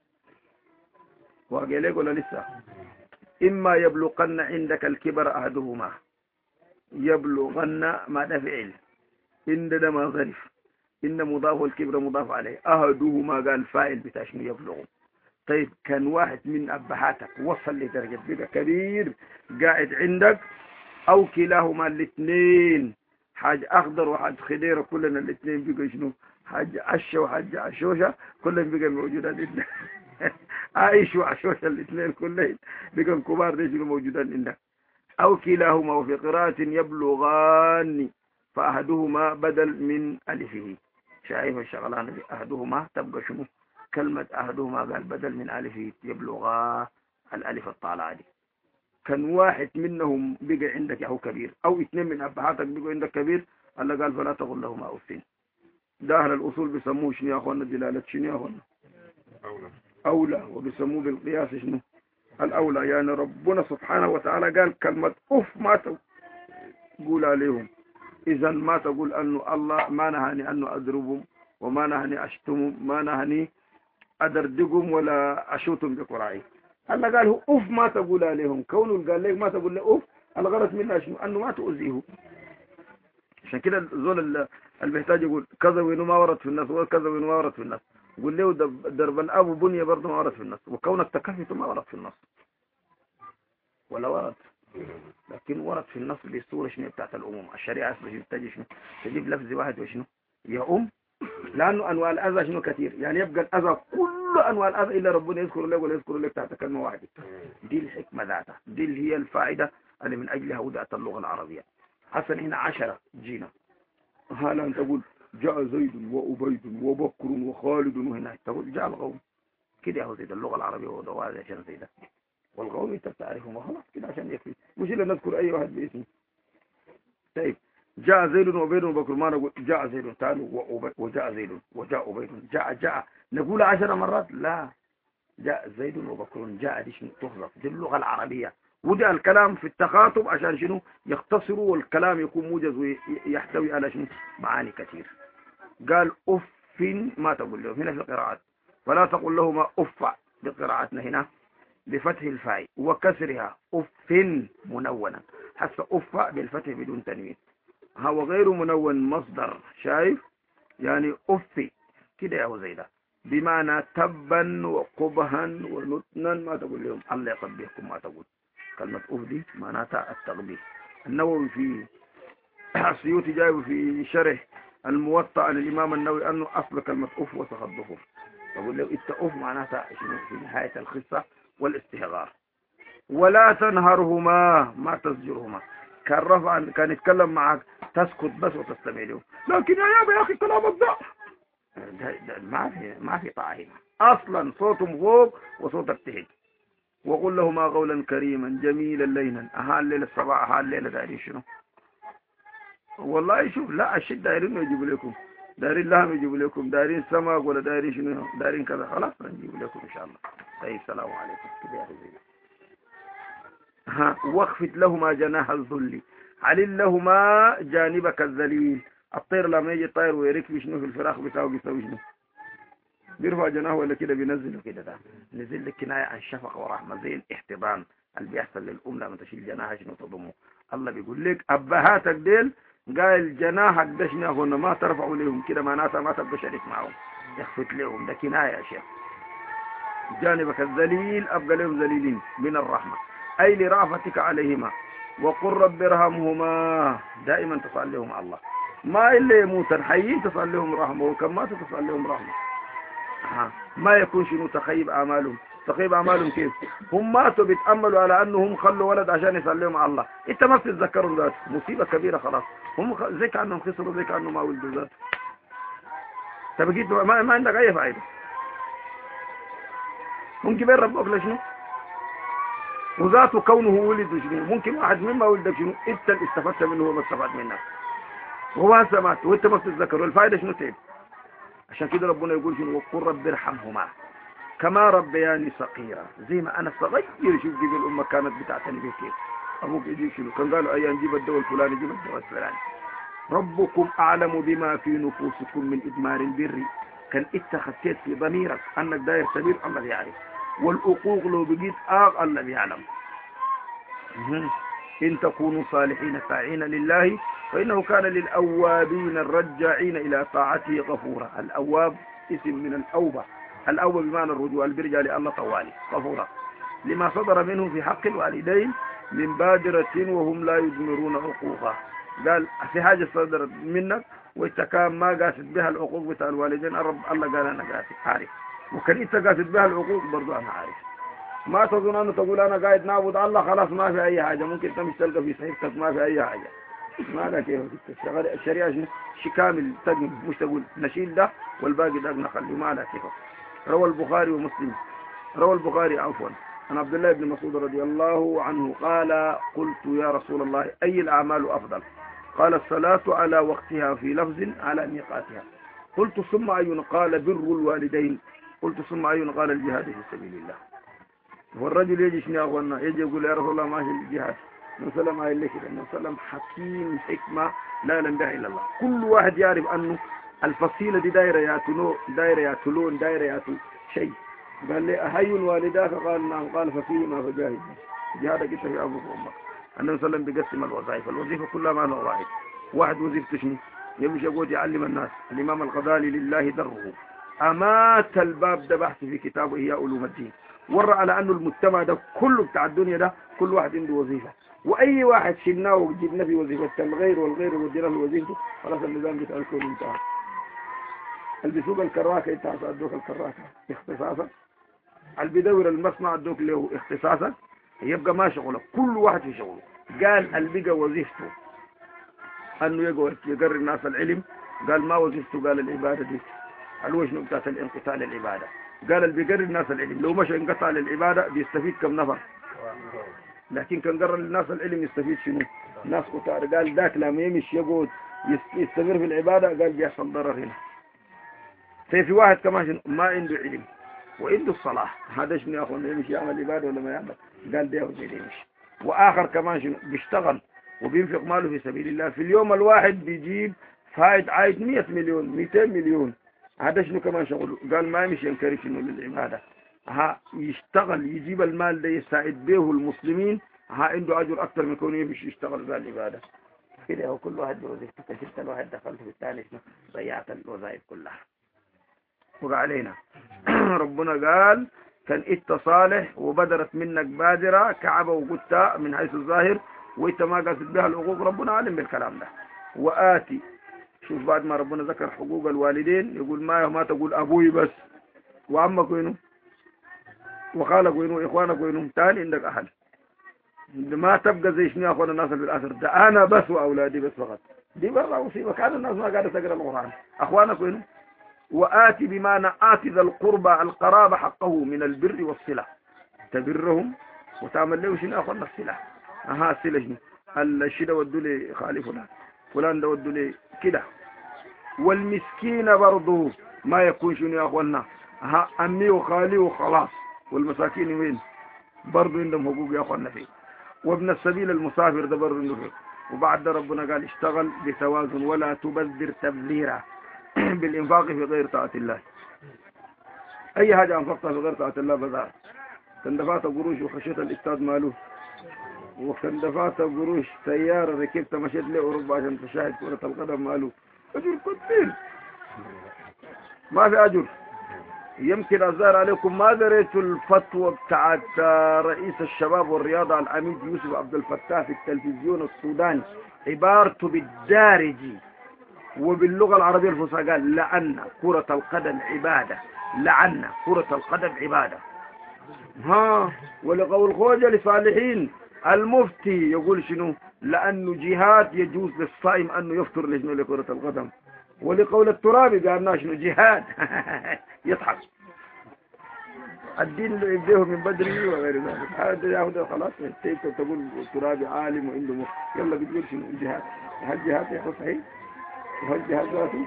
واقع لك ولا لسه؟ إما يبلغن عندك الكبر أحدهما. يبلغن ما ده فعل، إن ده ما ظرف، إن مضاف الكبر مضاف عليه. أحدهما قال فاعل بتاع شنو يبلغ. طيب كان واحد من أبهاتك وصل لدرجة بقى كبير قاعد عندك، أو كلاهما الاثنين، حاج أخضر وحاج خضيرة كلنا الاثنين بقى شنو حاج عشة وحاج عشوشة كلهم بقى موجودين عندك. عايش وعشوشة الاثنين كلهم بقى كبار ليش موجودين عندك. أو كلاهما، وفي قراءة يبلغان فأحدهما بدل من ألفه. شايف الشغلان دي؟ أحدهما تبقى شنو كلمة أحدهما قال بدل من ألفه يبلغا الألف الطالعة دي. كان واحد منهم بقى عندك يا كبير، أو اثنين من أبهاتك بقوا عندك كبير، الله قال فلا تقل لهما أوفين. ده أهل الأصول بيسموه شنو يا أخوانا دلالة شنو يا أخوانا أولى أولى، وبيسموه بالقياس شنو الأولى. يعني ربنا سبحانه وتعالى قال كلمة أف ما تقول عليهم، إذا ما تقول أنه الله ما نهاني أنه أضربهم، وما نهاني أشتمهم، ما نهاني أدردقهم ولا أشوتهم بقرعي. الله قال هو أف ما تقول عليهم. كونه قال لك ما تقول له أف، الغرض منها شنو؟ أنه ما تؤذيه. عشان كده زول البهتاج يقول كذا وينه ما ورد في الناس، وكذا وينه ما ورد في الناس. يقول له درب الأب وبنية برضه ما ورد في الناس، وكونك تكفت ما ورد في النص ولا ورد، لكن ورد في النص بالصورة شنو بتاعت الأموم. الشريعة بتجي شنو تجيب لفظ واحد وشنو يا أم، لأنه أنواع الأذى شنو كثير. يعني يبقى الأذى كل أنواع الأذى إلا ربنا يذكر لك ولا يذكر لك تحت كلمة واحدة. دي الحكمة ذاتها، دي اللي هي الفائدة اللي من أجلها وضعت اللغة العربية. حسن هنا عشرة جينا، هلا أن تقول جاء زيد وأبيد وبكر وخالد، وهنا تقول جاء القوم كده. هو زيد اللغة العربية وضوء عشان زي ده، والقوم انت بتعرفهم خلاص كده عشان يكفي، مش إلا نذكر أي واحد باسمه. طيب جاء زيد وأبيد وبكر، ما نقول جاء زيد تعالوا وجاء زيد وجاء أبيد، جاء جاء نقول عشر مرات، لا، جاء زيد وبكر، جاء دي شنو تحذف، دي اللغة العربية. وده الكلام في التخاطب عشان شنو يختصروا والكلام يكون موجز ويحتوي على شنو معاني كثير. قال أف ما تقول لهم هنا في القراءات، فلا تقول لهما أف بقراءتنا هنا بفتح الفاء وكسرها أف منونا، حتى أف بالفتح بدون تنوين. هو غير منون مصدر، شايف يعني أف كده يا زيدا، بمعنى تبا وقبها ونتنا. ما تقول لهم الله يقبحكم، ما تقول كلمة أف دي معناتها التقبيح. النووي في السيوطي جايب في شرح الموطأ للإمام النووي أنه أصل كلمة أف وسخ الظهور. تقول له إنت أف معناتها في نهاية الخصة والاستهغار. ولا تنهرهما، ما تزجرهما، كان رفع كان يتكلم معك تسكت بس وتستمع له، لكن يا يابا يا أخي كلامك ده ما في ما في طاعة هنا أصلا، صوتهم فوق وصوتك تحت. وقل لهما قولا كريما جميلا لينا. أها الليلة الصباح، أها الليلة دايرين شنو؟ والله شوف، لا الشد دايرين يجيبوا لكم، دايرين لهم يجيبوا لكم، دايرين سمك ولا دايرين شنو، دايرين كذا، خلاص نجيب لكم إن شاء الله. طيب السلام عليكم كده يا حبيبي. ها واخفض لهما جناح الذل، علل لهما جانبك الذليل. الطير لما يجي طير ويركب شنو في الفراخ بتاعه بيسوي شنو؟ بيرفع جناحه ولا كده بينزله كده. ده نزل لك كناية عن شفقة ورحمة، زي الاحتضان اللي بيحصل للأم لما تشيل جناحها شنو تضمه. الله بيقول لك أبهاتك ديل قال جناحك ده شنو هنا ما ترفعوا لهم كده، معناتها ما تبقى شريك معهم، يخفت لهم. ده كناية يا شيخ. جانبك الذليل أبقى لهم ذليلين من الرحمة، أي لرأفتك عليهما. وقل رب ارحمهما، دائما تصل لهم الله، ما اللي يموتن حيين تصل لهم رحمة، وكم ما تصل لهم رحمة. ها. ما يكون شنو تخيب أعمالهم. تخيب أعمالهم كيف؟ هم ماتوا بيتأملوا على أنهم خلوا ولد عشان يسلموا على الله، أنت ما بتتذكروا ذات مصيبة كبيرة خلاص. هم خ... زي كأنهم خسروا، زي كأنهم ما ولدوا ذات. تبقيت ما... ما عندك أي فائدة. ممكن ربك لشنو؟ وذاته كونه ولد شنو؟ ممكن واحد مما ولدك شنو؟ أنت اللي استفدت منه وما استفاد منك. وهو هسه مات وأنت ما بتتذكر، والفائدة شنو تعب؟ عشان كده ربنا يقول شنو؟ وقل رب ارحمهما كما ربياني صغيرا، زي ما انا صغير. شوف كيف الامه كانت بتعتني بك كيف. ابوك يجيب شنو؟ كان قالوا ايام نجيب الدواء الفلاني، جيب الدواء الفلاني. ربكم اعلم بما في نفوسكم من ادمار البر، كان انت خسيت في ضميرك انك داير سبيل، الله بيعرف. والعقوق لو بقيت اغ الله بيعلم. ان تكونوا صالحين ساعين لله فانه كان للاوابين الرجاعين الى طاعته غفورا. الاواب اسم من الاوبه، الأول بمعنى الرجوع، البرجع لله طوالي غفورا لما صدر منه في حق الوالدين من بادرة وهم لا يدمرون عقوقا. قال في حاجة صدرت منك وإنت كان ما قاصد بها العقوق بتاع الوالدين، الرب الله قال أنا قاصد عارف، وكان إنت قاصد بها العقوق برضو أنا عارف. ما تظن أنه تقول أنا قاعد نعبد الله خلاص ما في أي حاجة، ممكن تمشي تلقى في صحيفتك ما في أي حاجة. ما لا كيف الشريعة شيء كامل تجمل، مش تقول نشيل ده والباقي ده نخليه، ما لا كيف. روى البخاري ومسلم، روى البخاري عفوا عن عبد الله بن مسعود رضي الله عنه قال قلت يا رسول الله أي الأعمال أفضل؟ قال الصلاة على وقتها في لفظ على ميقاتها. قلت ثم أي؟ قال بر الوالدين. قلت ثم أي؟ قال الجهاد في سبيل الله. والرجل يجي شنو أخوانا يجي يقول يا رسول الله ماشي الجهاد، نسلم عليه كده، نسلم حكيم حكمة لا إله إلا الله. كل واحد يعرف أنه الفصيلة دي دايرة ياتلون دايرة ياتلون دايرة ياتل شيء. قال لي أهي والداك؟ قال نعم. قال ففيهما فجاهد، جهادك انت في أبوك وأمك. النبي صلى الله عليه وسلم بيقسم الوظائف، الوظيفة كلها ما له واحد. واحد وظيفته شنو؟ يمشي يقول يعلم الناس. الإمام الغزالي لله دره أمات الباب ده بحث في كتابه إحياء علوم الدين، ورى على أنه المجتمع ده كله بتاع الدنيا ده كل واحد عنده وظيفة، وأي واحد شلناه وجبنا في وظيفة الغير والغير ودينا في وظيفته خلاص النظام بتاع الكون انتهى. اللي بيسوق الكراكة انت ادوك الكراكة اختصاصا، اللي بيدور المصنع ادوك له اختصاصا، يبقى ما شغله كل واحد في شغله. قال البقى وظيفته أنه يقعد يقرر الناس العلم، قال ما وظيفته، قال العبادة دي الوجه بتاعت الانقطاع للعبادة. قال اللي بيقرر الناس العلم لو مشى انقطع للعبادة بيستفيد كم نفر، لكن كان قرر للناس العلم يستفيد شنو؟ ناس كتار. قال ذاك لما يمشي يقعد يستمر في العبادة قال بيحصل ضرر هنا. في في واحد كمان شنو ما عنده علم وعنده الصلاة، هذا شنو يا اخوان يمشي يعمل عبادة ولا ما يعمل؟ قال ده يمشي يمشي. واخر كمان شنو بيشتغل وبينفق ماله في سبيل الله، في اليوم الواحد بيجيب فايد عايد مية مليون مئتين مليون، هذا شنو كمان شغله؟ قال ما يمشي ينكر شنو للعبادة، ها يشتغل يجيب المال ده يساعد به المسلمين، ها عنده اجر اكثر من كونه يمشي يشتغل ذا العبادة. كده هو كل واحد بوظيفته، كشفت الواحد دخلت في الثاني شنو ضيعت الوظائف كلها. وقع علينا ربنا قال كان انت صالح وبدرت منك بادرة كعبة وقلت من حيث الظاهر وانت ما قاصد بها الحقوق، ربنا عالم بالكلام ده. وآتي، شوف بعد ما ربنا ذكر حقوق الوالدين يقول ما ما تقول ابوي بس وعمك وينه وخالك وينه واخوانك وينه، تاني عندك اهل، ما تبقى زي شنو يا اخوان الناس اللي بالاخر ده انا بس واولادي بس فقط، دي برا مصيبه. كان الناس ما قاعده تقرا القران. اخوانك وينه؟ وآتي بمعنى آتي ذا القربى القرابة حقه من البر والصلة، تبرهم وتعمل له شنو أخونا الصلة. أها الصلة شنو؟ الشيء ده ودوا لي خالي فلان، فلان ده ودوا لي كده. والمسكين برضو ما يكون شنو يا أخوانا، أها أمي وخالي وخلاص، والمساكين وين؟ برضو عندهم حقوق يا أخوانا فيه. وابن السبيل المسافر ده برضو عنده فيه. وبعد ده ربنا قال اشتغل بتوازن ولا تبذر تبذيرا بالإنفاق في غير طاعة الله. أي حاجة أنفقتها في غير طاعة الله بذار. كان دفعت قروش وخشيت الإستاذ مالوف، وكان دفعت قروش سيارة ركبت مشيت لأوروبا عشان تشاهد كرة القدم مالوف، أجر كثير ما في أجر. يمكن أظهر عليكم ما دريت الفتوى بتاعت رئيس الشباب والرياضة العميد يوسف عبد الفتاح في التلفزيون السوداني، عبارته بالدارجي وباللغة العربية الفصحى قال لأن كرة القدم عبادة، لأن كرة القدم عبادة. ها ولقول خوجة لصالحين المفتي يقول شنو؟ لأنه جهاد يجوز للصائم أنه يفطر لشنو لكرة القدم. ولقول الترابي قالنا شنو؟ جهاد يضحك. الدين اللي يبديه من بدري وغير ذلك، هذا ياخذ خلاص. انت تقول الترابي عالم وعنده مخ، يلا بتقول شنو؟ جهاد. هل جهاد يا صحيح؟ وهل جهاد ذاته؟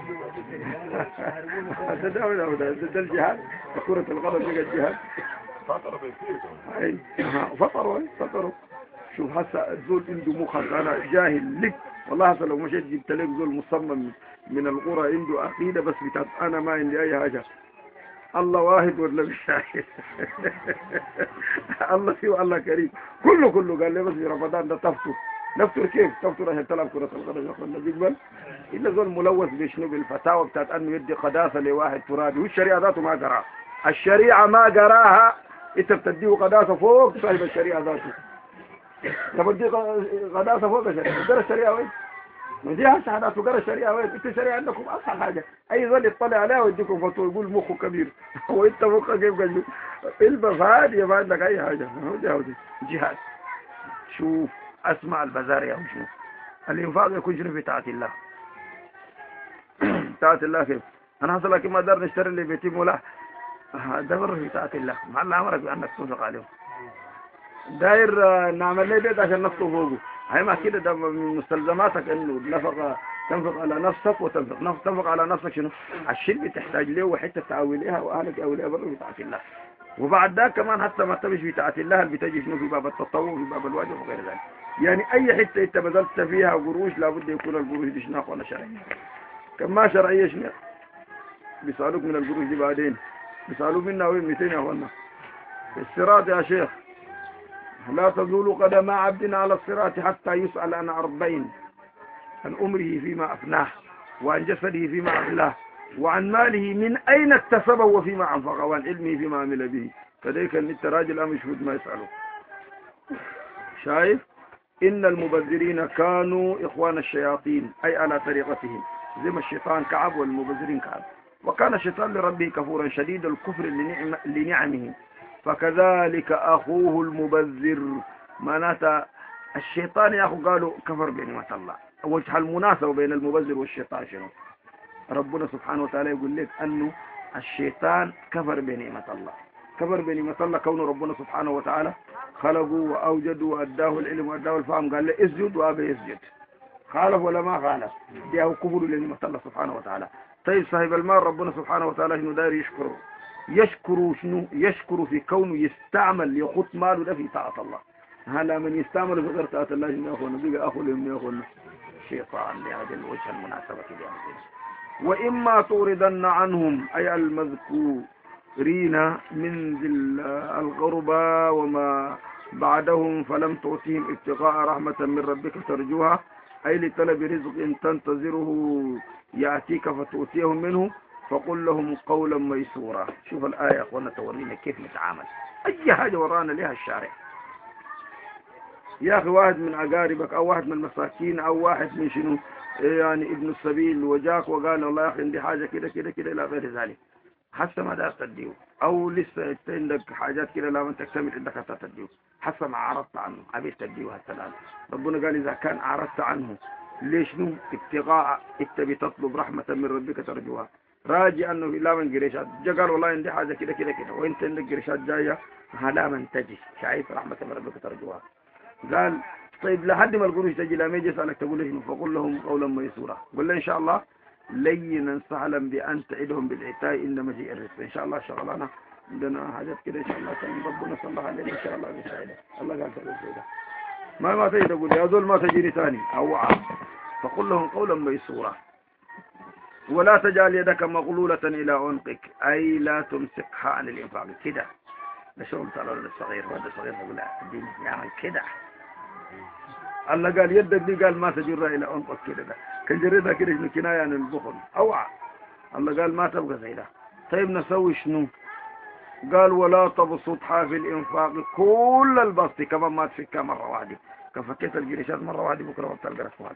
هذا ده ده الجهاد، كرة القدم بقى الجهاد. فطروا اي فطروا فطروا. شوف هسه الزول عنده مخ، انا جاهل لك والله. هسه لو مشيت جبت لك زول مصمم من القرى عنده عقيده بس بتاعت انا ما عندي اي حاجه، الله واحد ولا مش شاهد الله فيه الله كريم، كله كله قال لي بس في رمضان ده تفطر. نفطر كيف؟ تفطر عشان تلعب كرة القدم يا اخوانا بيقبل؟ الا زول ملوث بشنو؟ بالفتاوى بتاعت انه يدي قداسه لواحد ترابي، والشريعه ذاته ما قراها. الشريعه ما قراها، انت بتديه قداسه فوق صاحب الشريعه ذاته. تبدي قداسه فوق الشريعه، قرا الشريعه وين؟ ما دي هسه حدث قرا الشريعه وين؟ انت الشريعه عندكم اصح حاجه، اي زول يطلع عليها ويديكم فتوى يقول مخه كبير وانت مخك كيف قال البس هادي ما عندك اي حاجه. هودي جهاد. شوف اسمع البزار يا شنو؟ الانفاق يكون شنو؟ في طاعه الله. طاعه الله كيف؟ انا حصل لك ما اقدر نشتري لي بيتي ولا ده بر في طاعه الله، مع الله امرك بانك تنفق عليهم. داير نعمل لي بيت عشان نفطر فوقه، هي ما كده ده من مستلزماتك انه نفقه تنفق على نفسك وتنفق نفسك تنفق على نفسك شنو؟ الشيء بتحتاج له وحته تعاوليها واهلك اولياء بر في طاعه الله. وبعد ذاك كمان حتى ما تمشي في طاعه الله اللي بتجي شنو؟ في باب التطوع في باب الواجب وغير ذلك. يعني اي حته انت بذلت فيها قروش لابد يكون القروش دي شنو ولا شرعيه. كما شرعيه شنو؟ بيسالوك من القروش دي بعدين بيسالوا منا وين مئتين يا اخوانا. الصراط يا شيخ لا تزول قدم عبد على الصراط حتى يسأل عن أربعين: عن أمره فيما أفناه، وعن جسده فيما أبلاه، وعن ماله من أين اكتسبه وفيما أنفقه، وعن علمه فيما عمل به. فذلك أن التراجل أم يشهد ما يسأله. شايف؟ إن المبذرين كانوا إخوان الشياطين، أي على طريقتهم، زي ما الشيطان كعب والمبذرين كعب. وكان الشيطان لربه كفورا شديد الكفر لنعم لنعمه، فكذلك أخوه المبذر. معناتها الشيطان يا أخو قالوا كفر بنعمة الله. وجه المناسبة بين المبذر والشيطان شنو؟ ربنا سبحانه وتعالى يقول لك أنه الشيطان كفر بنعمة الله. كفر بنعمة الله كون ربنا سبحانه وتعالى خلقه وأوجده وأداه العلم وأداه الفهم، قال له اسجد وأبى يسجد، خالف ولا ما خالف؟ دي هو كفر لنعمة الله سبحانه وتعالى. طيب صاحب المال ربنا سبحانه وتعالى شنو داير يشكره؟ يشكر شنو؟ يشكر في كونه يستعمل يخط ماله ده في طاعة الله. هلا من يستعمل في غير طاعة الله شنو يا اخوانا؟ بيجي اخو لهم يا اخوانا شيطان لهذا الوجه المناسبة كده. وإما تورضن عنهم أي المذكورين من ذي الغربى وما بعدهم فلم تعطهم ابتغاء رحمة من ربك ترجوها أي لطلب رزق تنتظره يأتيك فتؤتيهم منه فقل لهم قولا ميسورا. شوف الآية يا أخوانا تورينا كيف نتعامل. أي حاجة ورانا لها الشارع يا أخي، واحد من أقاربك أو واحد من المساكين أو واحد من شنو يعني ابن السبيل وجاك وقال والله يا أخي عندي حاجة كده كده كده إلى غير ذلك، حتى ما دار تديه، أو لسه عندك حاجات كده لا من تكتمل عندك حتى تديه، حتى ما عرضت عنه عبيد تديه حتى الآن. ربنا قال إذا كان عرضت عنه ليش نو ابتغاء اتبي تطلب رحمة من ربك ترجوها، راجي أنه لا من قريشات جا قال والله عندي حاجة كده كده كده وانت عندك قريشات جاية لا من تجي شايف رحمة من ربك ترجوها. قال طيب لحد ما القروش تجي لا ما يجي يسألك تقول له فقل لهم قولا ميسورا، قل له إن شاء الله لينا سهلا بأن تعدهم بالعتاء إن مجيء الرزق. إن شاء الله شغلنا عندنا حاجات كده إن شاء الله كان ربنا صلى الله عليه إن شاء الله بيساعده. الله قال كده ما ما تجي تقول يا ذول ما تجيني ثاني أو عام، فقل لهم قولا ميسورا. ولا تجعل يدك مغلولة إلى عنقك أي لا تمسكها عن الإنفاق كده. لشغل طلع الصغير وهذا الصغير يقول لا الدين يعمل كده. الله قال يدك دي قال ما تجرها إلى عنقك كده، ده كان جريدها كده من كناية عن البخل أوعى. الله قال ما تبقى زي ده. طيب نسوي شنو؟ قال ولا تبسطها في الإنفاق كل البسط كمان ما تفكها مرة واحدة، كفكيت الجريشات مرة واحدة بكرة وقت الرسول.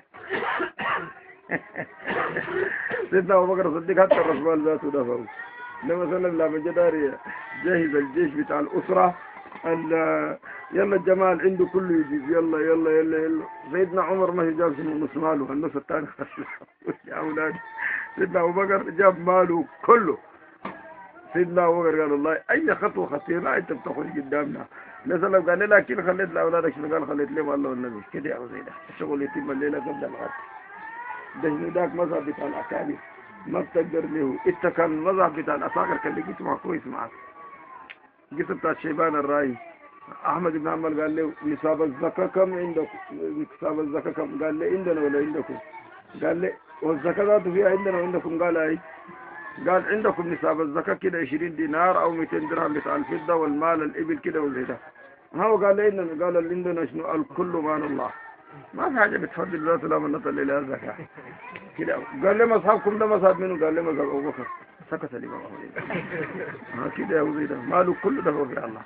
سيدنا أبو بكر الصديق حتى الرسول ذاته دفعه لما سلم لما جداري جهز الجيش بتاع الأسرة يلا الجمال عنده كله يجيب يلا يلا يلا يلا. سيدنا عمر ما جاب شنو نص ماله، النص الثاني يا أولاد. سيدنا أبو بكر جاب ماله كله. سيدنا أبو بكر قال الله أي خطوة خطيرة أنت بتخرج قدامنا. نسأل قال لكن خليت لأولادك شنو؟ قال خليت لهم الله والنبي كده يا أبو زيدة الشغل يتم الليلة قبل الغد. ده شنو ذاك مذهب بتاع الأكابر ما بتقدر له. انت كان مذهب بتاع الأساقر كان لقيت معه كويس معك. قصة بتاع شيبان الرأي أحمد بن عمر قال له نصاب الزكاة كم عندك؟ نصاب الزكاة كم؟ قال له عندنا ولا عندكم؟ قال له والزكاة ذاته فيها عندنا وعندكم؟ قال أي؟ قال عندكم نصاب الزكاة كده عشرين دينار أو مئتين درهم بتاع الفضة والمال الإبل كده وزي ده. هو قال لي عندنا. قال اللي عندنا شنو؟ الكل مال الله، ما في حاجة بتفضل ذاته لا من نطل إلى الزكاة كده. قال لي مصحابكم ده مصحاب منه؟ قال لي مصحاب أبو بكر. سكت الإمام أبو زيد ها كده يا أبو زيد ماله كله ده في الله.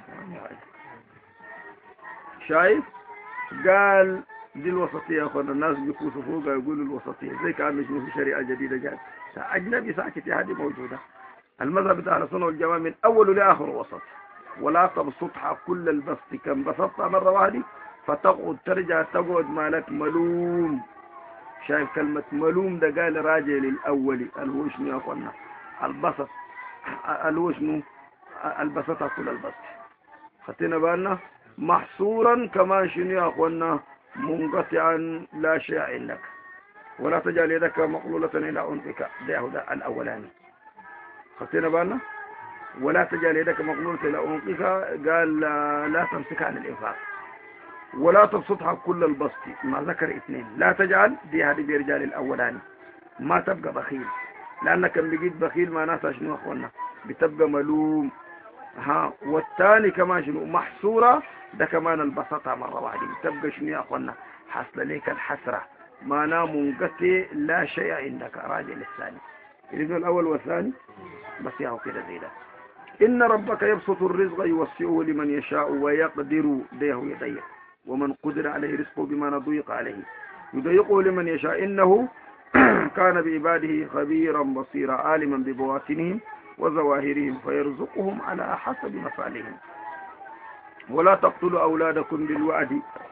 شايف؟ قال دي الوسطية يا أخوانا. الناس بيكوسوا فوقها يقولوا الوسطية زي كأنه شنو في شريعة جديدة جات أجنبي ساكت يا هذه موجودة. المذهب بتاع أهل السنة والجماعة من أول لآخر وسط. ولا تبسطها كل البسط كم بسطها مرة واحدة فتقعد ترجع تقعد مالك ملوم. شايف كلمة ملوم ده قال راجع للأول الوشن يا أخوانا البسط الوشن البسطها كل البسط. خطينا بالنا محصورا كمان شنو يا أخوانا منقطعا لا شيء عندك. ولا تجعل يدك مقلولة إلى عنقك ده ده الأولاني. خطينا بالنا ولا تجعل يدك مقلولة إلى عنقك قال لا, لا تمسك عن الإنفاق. ولا تبسطها كل البسط ما ذكر اثنين. لا تجعل دي هذه برجال الأولاني ما تبقى بخيل، لأنك لما بقيت بخيل ما ناسا شنو أخوانا بتبقى ملوم. ها والثاني كمان شنو محصورة ده كمان البسطة مرة واحدة بتبقى شنو يا أخوانا حصل ليك الحسرة ما نام منقطع لا شيء عندك راجع للثاني. الإذن الأول والثاني بس ياهو كده زي ده. إن ربك يبسط الرزق يوسعه لمن يشاء ويقدر ده يضيق ومن قدر عليه رزقه بما نضيق عليه يضيقه لمن يشاء إنه كان بعباده خبيرا بصيرا عالما ببواطنهم وظواهرهم فيرزقهم على حسب مصالحهم. ولا تقتلوا أولادكم بالوعد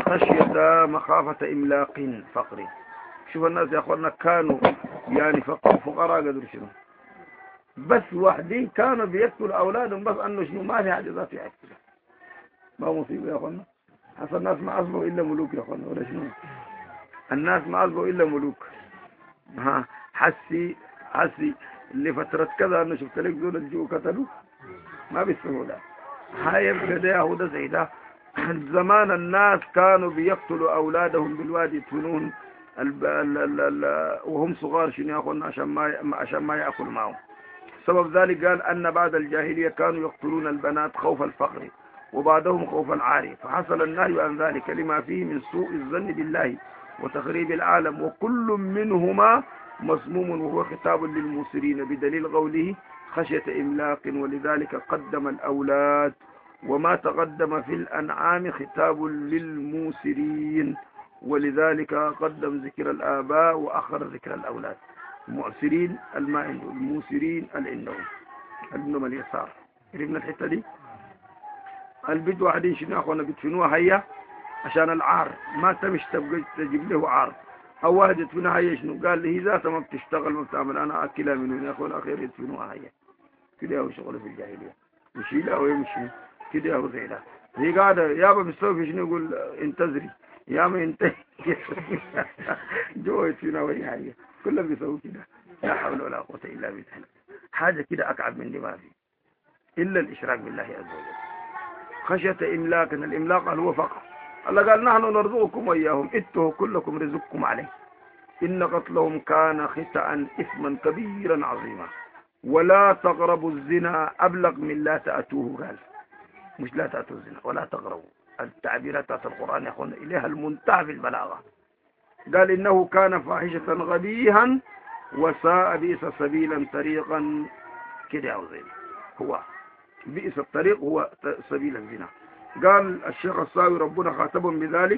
خشية مخافة إملاق فقر. شوف الناس يا أخوانا كانوا يعني فقراء قدر شنو، بس وحدي كانوا بيقتلوا أولادهم بس أنه شنو ما في حاجة ذات يقتلوا. ما مصيبة يا أخوانا. حتى الناس ما أصبحوا إلا ملوك يا أخوانا ولا شنو. الناس ما أصبحوا إلا ملوك. ها حسي حسي لفترة كذا أنه شفت لك دول الجو قتلوا ما بالسهولة. هاي يبقى ده هو زي ده. زمان الناس كانوا بيقتلوا أولادهم بالوادي يدفنون وهم صغار شنو يا أخوانا عشان ما عشان ما يأكل معهم. سبب ذلك قال أن بعد الجاهلية كانوا يقتلون البنات خوف الفقر وبعدهم خوف العار، فحصل النهي عن ذلك لما فيه من سوء الظن بالله وتخريب العالم، وكل منهما مسموم وهو خطاب للموسرين بدليل قوله خشية إملاق، ولذلك قدم الأولاد، وما تقدم في الأنعام خطاب للموسرين، ولذلك قدم ذكر الآباء وأخر ذكر الأولاد. المؤثرين الما عندهم، الموسرين اللي عندهم عندهم اليسار. عرفنا الحته دي؟ البيت واحدين شنو اخوانا بيدفنوها هيا عشان العار، ما تمش تبقى تجيب له عار. او واحد يدفنها هيا شنو قال لي هي ذاتها ما بتشتغل ما بتعمل، انا اكلها من هنا يا اخوان اخير يدفنوها هيا كده. هو شغله في الجاهليه يشيلها ويمشي كده. هو زي ده هي قاعده يابا بيسوي شنو يقول انتظري يا ما انت جوه يدفنوها وهي هيا كلهم بيسووا كده. لا حول ولا قوة إلا بالله. حاجة كده أكعب من دماغي إلا الإشراك بالله عز وجل. خشية إملاق، الإملاق هو فقر. الله قال نحن نرزقكم وإياهم إتوا كلكم رزقكم عليه، إن قتلهم كان خطأ إثما كبيرا عظيما، ولا تقربوا الزنا أبلغ من لا تأتوه. قال مش لا تأتوا الزنا ولا تقربوا. التعبيرات بتاعت القرآن يقول إليها المنتهى في البلاغة. قال إنه كان فاحشة غبيها وساء بئس سبيلا طريقا كده أو زين. هو بئس الطريق هو سبيل الزنا. قال الشيخ الصاوي ربنا خاطبهم بذلك،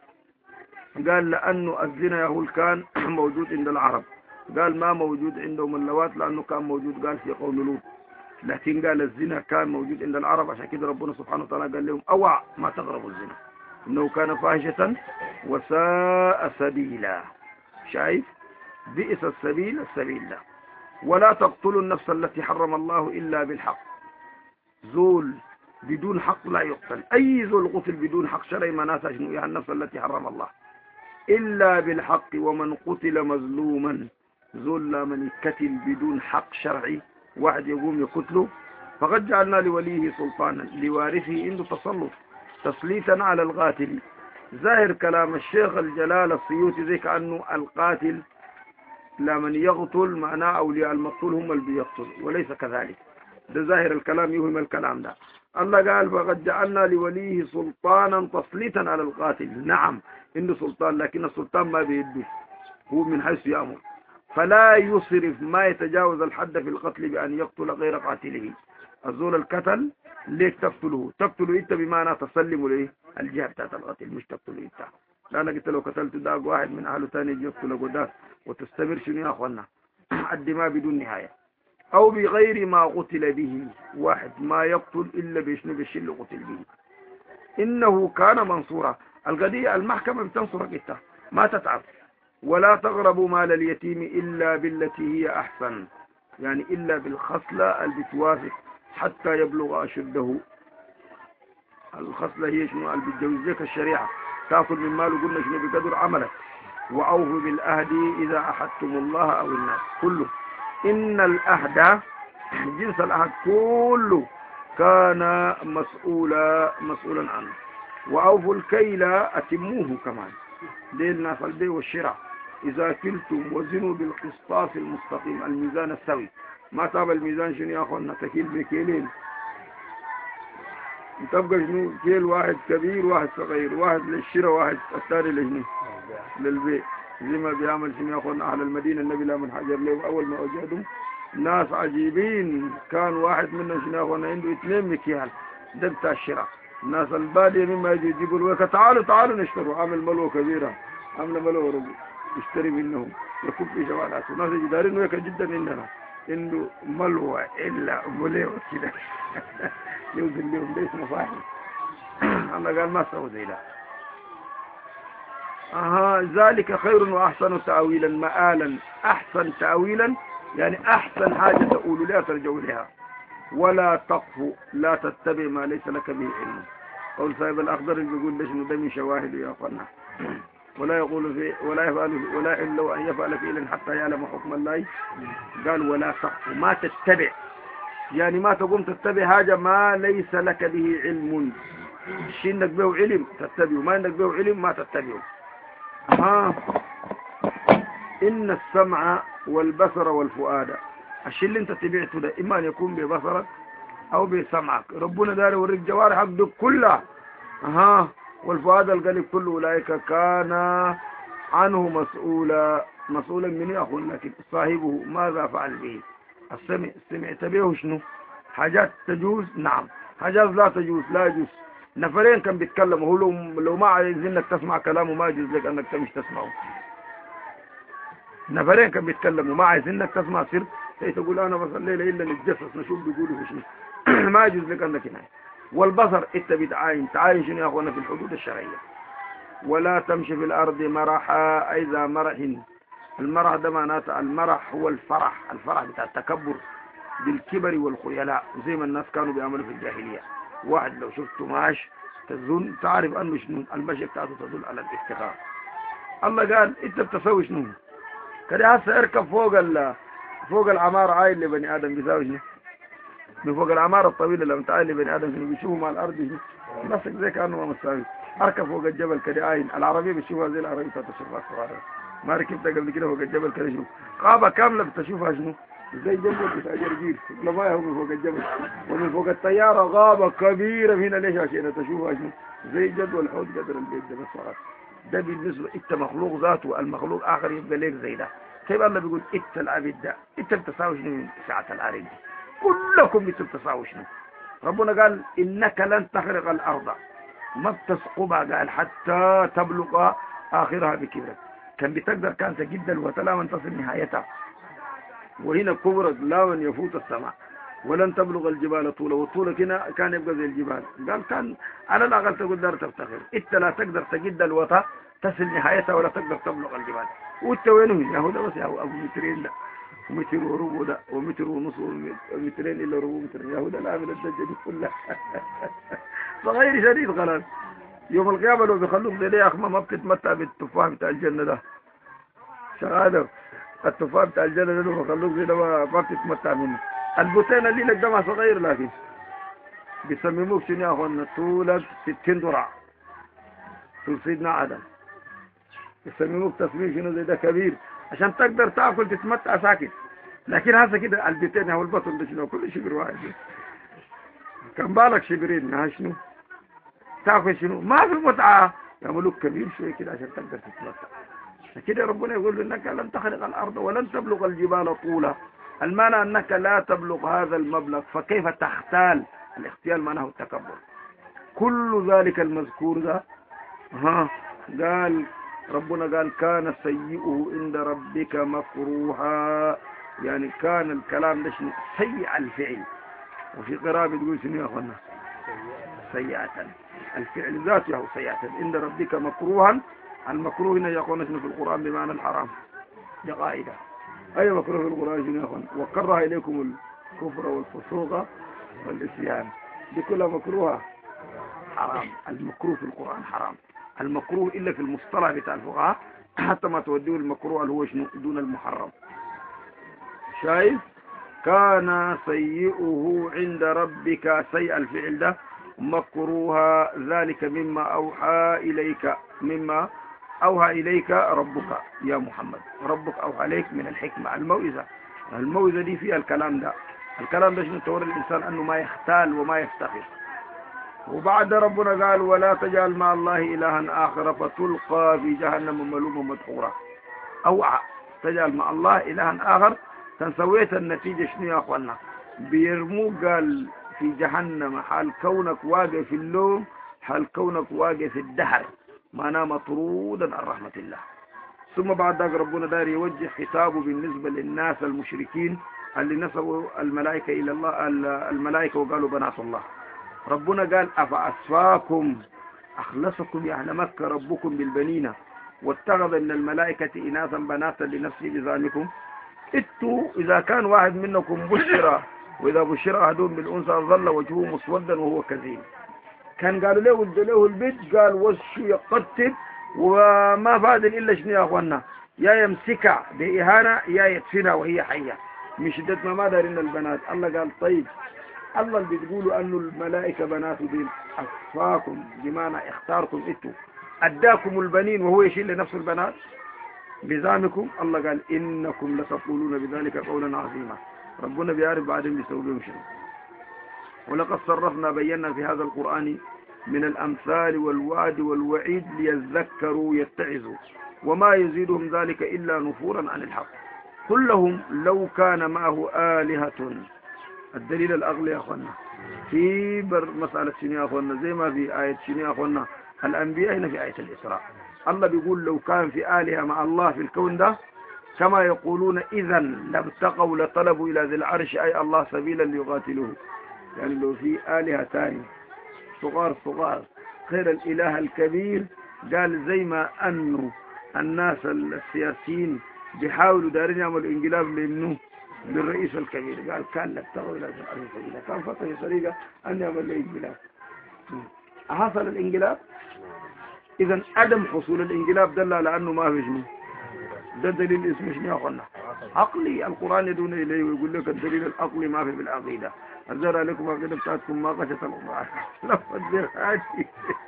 قال لأنه الزنا يهول كان موجود عند العرب، قال ما موجود عندهم اللوات لأنه كان موجود قال في قوم لوط، لكن قال الزنا كان موجود عند العرب. عشان كده ربنا سبحانه وتعالى قال لهم اوعى ما تقربوا الزنا انه كان فاحشة وساء سبيلا. شايف بئس السبيل السبيل ده. ولا تقتلوا النفس التي حرم الله إلا بالحق. زول بدون حق لا يقتل. أي زول قتل بدون حق شرعي معناتها شنو؟ يعني النفس التي حرم الله إلا بالحق. ومن قتل مظلوما، زول لا من يقتل بدون حق شرعي واحد يقوم يقتله، فقد جعلنا لوليه سلطانا لوارثه عنده تسلط تسليطا على القاتل. ظاهر كلام الشيخ الجلال السيوطي زي كأنه القاتل لا من يقتل معناه أولياء المقتول هم اللي بيقتل، وليس كذلك. ده ظاهر الكلام يوهم الكلام ده. الله قال فقد جعلنا لوليه سلطانا تسليطا على القاتل. نعم عنده سلطان، لكن السلطان ما بيده، هو من حيث يأمر. فلا يصرف ما يتجاوز الحد في القتل بأن يقتل غير قاتله. الزول القتل ليك تقتله؟ تقتله انت بمعنى تسلم له الجهة بتاعت القتل، مش تقتله انت. لأنك انت لو قتلت داق واحد من أهله تاني يجي يقتل قداك وتستمر شنو يا أخوانا الدماء بدون نهاية. أو بغير ما قتل به، واحد ما يقتل إلا بشنو بالشيء اللي قتل به. إنه كان منصورا. القضية المحكمة بتنصرك انت ما تتعب. ولا تقربوا مال اليتيم إلا بالتي هي أحسن، يعني إلا بالخصلة اللي بتوافق حتى يبلغ أشده. الخصلة هي شنو؟ اللي بتجوز لك الشريعة، تأكل من ماله قلنا شنو بقدر عملك. وأوفوا بالأهد إذا أحدتم الله أو الناس كله. إن الأهد جنس الأهد كله كان مسؤولا مسؤولا عنه. وأوفوا الكيل أتموه كمان. دي الناس البيع والشراء. إذا كلتم وزنوا بالقسطاس المستقيم، الميزان السوي. ما تابع الميزان شنو يا أخوانا؟ تكيل بكيلين، تبقى شنو؟ كيل واحد كبير واحد صغير، واحد للشراء واحد الثاني لشنو؟ للبيع. زي ما بيعمل شنو يا أخوانا أهل المدينة. النبي لا من حجر له أول ما وجدهم ناس عجيبين، كان واحد منهم شنو يا أخوانا عنده اثنين مكيال، ده بتاع الشراء. الناس البادية مما يجي يجيبوا الويكة تعالوا تعالوا نشتروا، عامل ملوى كبيرة، عامل ملوى ربو يشتري منهم يكون في شوالات. وناس يدارين ويكة جدا عندنا عنده ملوى إلا ملوى كده يوزن لهم ده اسمه فاحل. الله قال ما سووا زي ده. أها ذلك خير وأحسن تأويلا، مآلا أحسن تأويلا يعني أحسن حاجة تقول لها ترجع لها. ولا تقف لا تتبع ما ليس لك به علم. قول صاحب الأخضر يقول ليش ده من شواهد يا أخوانا. ولا يقول في ولا يفعل ولا إلا أن يفعل فعلا حتى يعلم حكم الله. قال ولا تقف ما تتبع، يعني ما تقوم تتبع حاجة ما ليس لك به علم. الشيء انك به علم تتبعه، ما انك به علم ما تتبعه. ها إن السمع والبصر والفؤاد، الشيء اللي انت تبعته ده إما أن يكون ببصرك أو بسمعك. ربنا داري وريك جوارحك دي كلها. ها والفؤاد القلب كله أولئك كان عنه مسؤولا. مسؤولا من يأخذ، لكن صاحبه ماذا فعل به؟ السمع سمعت به شنو؟ حاجات تجوز نعم، حاجات لا تجوز لا يجوز. نفرين كان بيتكلموا، هو لو, لو ما عايز انك تسمع كلامه ما يجوز لك انك مش تسمعه. نفرين كان بيتكلموا ما عايز انك تسمع سر، هي تقول انا بصلي له الا نتجسس نشوف بيقولوا شنو. ما يجوز لك انك هنا. والبصر انت بتعاين، تعاين شنو يا اخوانا في الحدود الشرعيه. ولا تمشي في الارض مرحا، اي ذا مرح. المرح ده معناته المرح هو الفرح، الفرح بتاع التكبر بالكبر والخيلاء، زي ما الناس كانوا بيعملوا في الجاهليه. واحد لو شفته ماش تظن تعرف انه شنو المشي بتاعته تدل على الافتخار. الله قال انت بتسوي شنو كده؟ هسه اركب فوق ال فوق العماره عايل لبني ادم بيساوي شنو؟ من فوق العماره الطويله لما تعاين لبني ادم شنو بيشوفوا مع الارض شنو؟ نفسك زي كانه ما مساوي. اركب فوق الجبل كده عاين، العربيه بتشوفها زي العربيه بتاعت الشفاء الصغيره. ما ركبت قبل كده فوق الجبل كده شنو؟ غابه كامله بتشوفها شنو؟ زي جبل بتاع جرجير لما هو من فوق الجبل. ومن فوق الطياره غابه كبيره هنا ليش؟ عشان تشوفها شنو؟ زي جدول حوض قدر البيت ده بس فقط. ده بالنسبه انت مخلوق ذاته، المخلوق اخر يبقى ليك زي ده. كيف الله بيقول انت العبد ده انت بتساوي شنو من ساعه الارض؟ كلكم انتم بتساوي شنو؟ ربنا قال انك لن تخرق الارض، ما بتسقبها قال حتى تبلغ اخرها بكبرك. كان بتقدر كانت جدا وتلا من تصل نهايتها، وهنا كبرت لا من يفوت السماء. ولن تبلغ الجبال طولا، والطول هنا كان يبقى زي الجبال. قال كان على الاقل تقدر تفتخر، انت لا تقدر تجد الوطا تصل نهايتها ولا تقدر تبلغ الجبال. وانت وينه يا هو ده بس يا ابو مترين ده ومتر وربع ده ومتر ونص ومترين الا ربع متر يا هو ده العامل الدجه دي كلها. صغير شديد خلاص. يوم القيامه لو بيخلوك زي ده يا اخ ما بتتمتع بالتفاح بتاع الجنه ده. شغاله التفاح بتاع الجنه ده لو بيخلوك زي ده ما بتتمتع منه. البستان اللي لك ده ما صغير، لكن بيسمموك شنو يا اخوانا؟ طولك ستين ذراع طول سيدنا ادم. بيسمموك تصميم شنو زي ده كبير عشان تقدر تاكل تتمتع ساكت. لكن هسه كده البيتين او البطن ده شنو كل شبر واحد. كان بالك شبرين ها شنو تاكل شنو؟ ما في متعه. يعملوك كبير شويه كده عشان تقدر تتمتع. كده ربنا يقول انك لن تخرق الارض ولن تبلغ الجبال طولا. المعنى انك لا تبلغ هذا المبلغ، فكيف تختال؟ الاختيال معناه التكبر. كل ذلك المذكور ده ها قال ربنا قال كان سيئه عند ربك مكروها، يعني كان الكلام ده شنو؟ سيء الفعل. وفي قراءة بتقول شنو يا اخوانا؟ سيئة الفعل ذاته سيئة عند ربك مكروها. المكروه هنا يا اخوانا شنو في القرآن بمعنى الحرام. دي قاعدة. أي مكروه في القرآن شنو يا اخوانا؟ وكره إليكم الكفر والفسوق والعصيان، دي كلها مكروهة حرام. المكروه في القرآن حرام. المكروه إلا في المصطلح بتاع الفقهاء حتى ما توديه المكروه اللي هو شنو؟ دون المحرم. شايف؟ كان سيئه عند ربك، سيء الفعل ده مكروها، ذلك مما أوحى إليك، مما أوحى إليك ربك يا محمد. ربك أوحى إليك من الحكمة الموعظة. الموعظة دي فيها الكلام ده. الكلام ده شنو؟ توري الإنسان أنه ما يختال وما يفتخر. وبعد ربنا قال ولا تجعل مع الله إلها آخر فتلقى في جهنم ملوما مدحورا. أوعى تجعل مع الله إلها آخر، تنسويت النتيجة شنو يا أخوانا؟ بيرموك قال في جهنم حال كونك واقع في اللوم، حال كونك واقع في الدهر، معناه مطرودا عن رحمة الله. ثم بعد ذلك ربنا دار يوجه خطابه بالنسبة للناس المشركين اللي نسبوا الملائكة إلى الله، الملائكة وقالوا بنات الله. ربنا قال أفأصفاكم أخلصكم يا أهل مكة ربكم بالبنين واتخذ من الملائكة إناثا بناتا لنفسه بزعمكم. انتوا إذا كان واحد منكم بشر وإذا بشر أحدهم بالأنثى ظل وجهه مسودا وهو كذيب. كان قالوا له ولد له البيت قال وش يقتل وما فاد إلا شنو يا أخوانا، يا يمسكها بإهانة يا يدفنها وهي حية من شدة ما ما دارين البنات. الله قال طيب الله اللي بتقولوا أنه الملائكة بنات دين أصفاكم بمعنى اختاركم انتوا أداكم البنين وهو يشيل لنفس البنات بزعمكم. الله قال إنكم لتقولون بذلك قولا عظيما. ربنا بيعرف بعدين بيسوي لهم شنو. ولقد صرفنا بينا في هذا القرآن من الأمثال والوعد والوعيد ليذكروا يتعظوا وما يزيدهم ذلك إلا نفورا عن الحق. قل لهم لو كان معه آلهة. الدليل الأغلى يا أخوانا في بر مسألة شنو يا أخوانا زي ما في آية شنو يا أخوانا الأنبياء هنا في آية الإسراء. الله بيقول لو كان في آلهة مع الله في الكون ده كما يقولون إذا لابتقوا لطلبوا إلى ذي العرش أي الله سبيلا ليقاتلوه. يعني لو في آلهة تاني صغار صغار غير الإله الكبير قال زي ما أنه الناس السياسيين بيحاولوا دارين يعملوا انقلاب لمنه للرئيس الكبير قال كان لابتغوا إلى ذي العرش سبيلا. كان فتح طريقة أن يعمل له انقلاب. حصل الانقلاب. إذا عدم حصول الانقلاب دل على أنه ما في شنو. ده دليل اسمه شنو يا أخوانا عقلي. القرآن يدون إليه ويقول لك الدليل العقلي ما في بالعقيدة. الزرع لكم عقيدة بتاعتكم ما قشت الأمراء لفت برهاتي.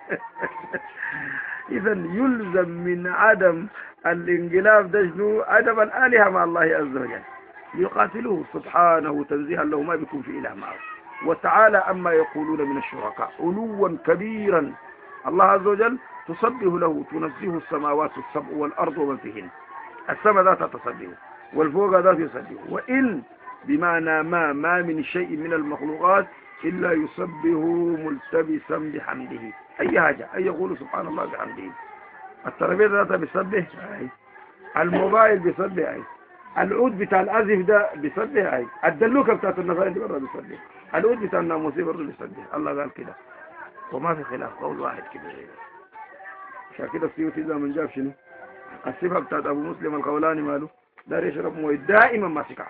إذا يلزم من عدم الانقلاب ده شنو عدم الآلهة مع الله عز وجل يقاتلوه سبحانه تنزيها له ما بيكون في إله معه وتعالى أما يقولون من الشركاء علوا كبيرا. الله عز وجل تصبه له تنزه السماوات السبع والأرض ومن فيهن. السماء ذات تصبه والفوق ذات يسبه وإن بمعنى ما ما من شيء من المخلوقات إلا يسبه ملتبسا بحمده. أي حاجة أي يقول سبحان الله بحمده. الترابيزة ذاتها بيسبه أي. الموبايل بيسبه أي. العود بتاع الأزف ده بيسبه أي. الدلوكة بتاعت النفايل دي برضه بيسبه. العود بتاع الناموسي برضه بيسبه. الله قال كده وما في خلاف قول واحد كده. عشان كده السيوطي ده من جاب شنو الصفة بتاعت أبو مسلم القولاني ماله دار يشرب مويه دائما ما سكع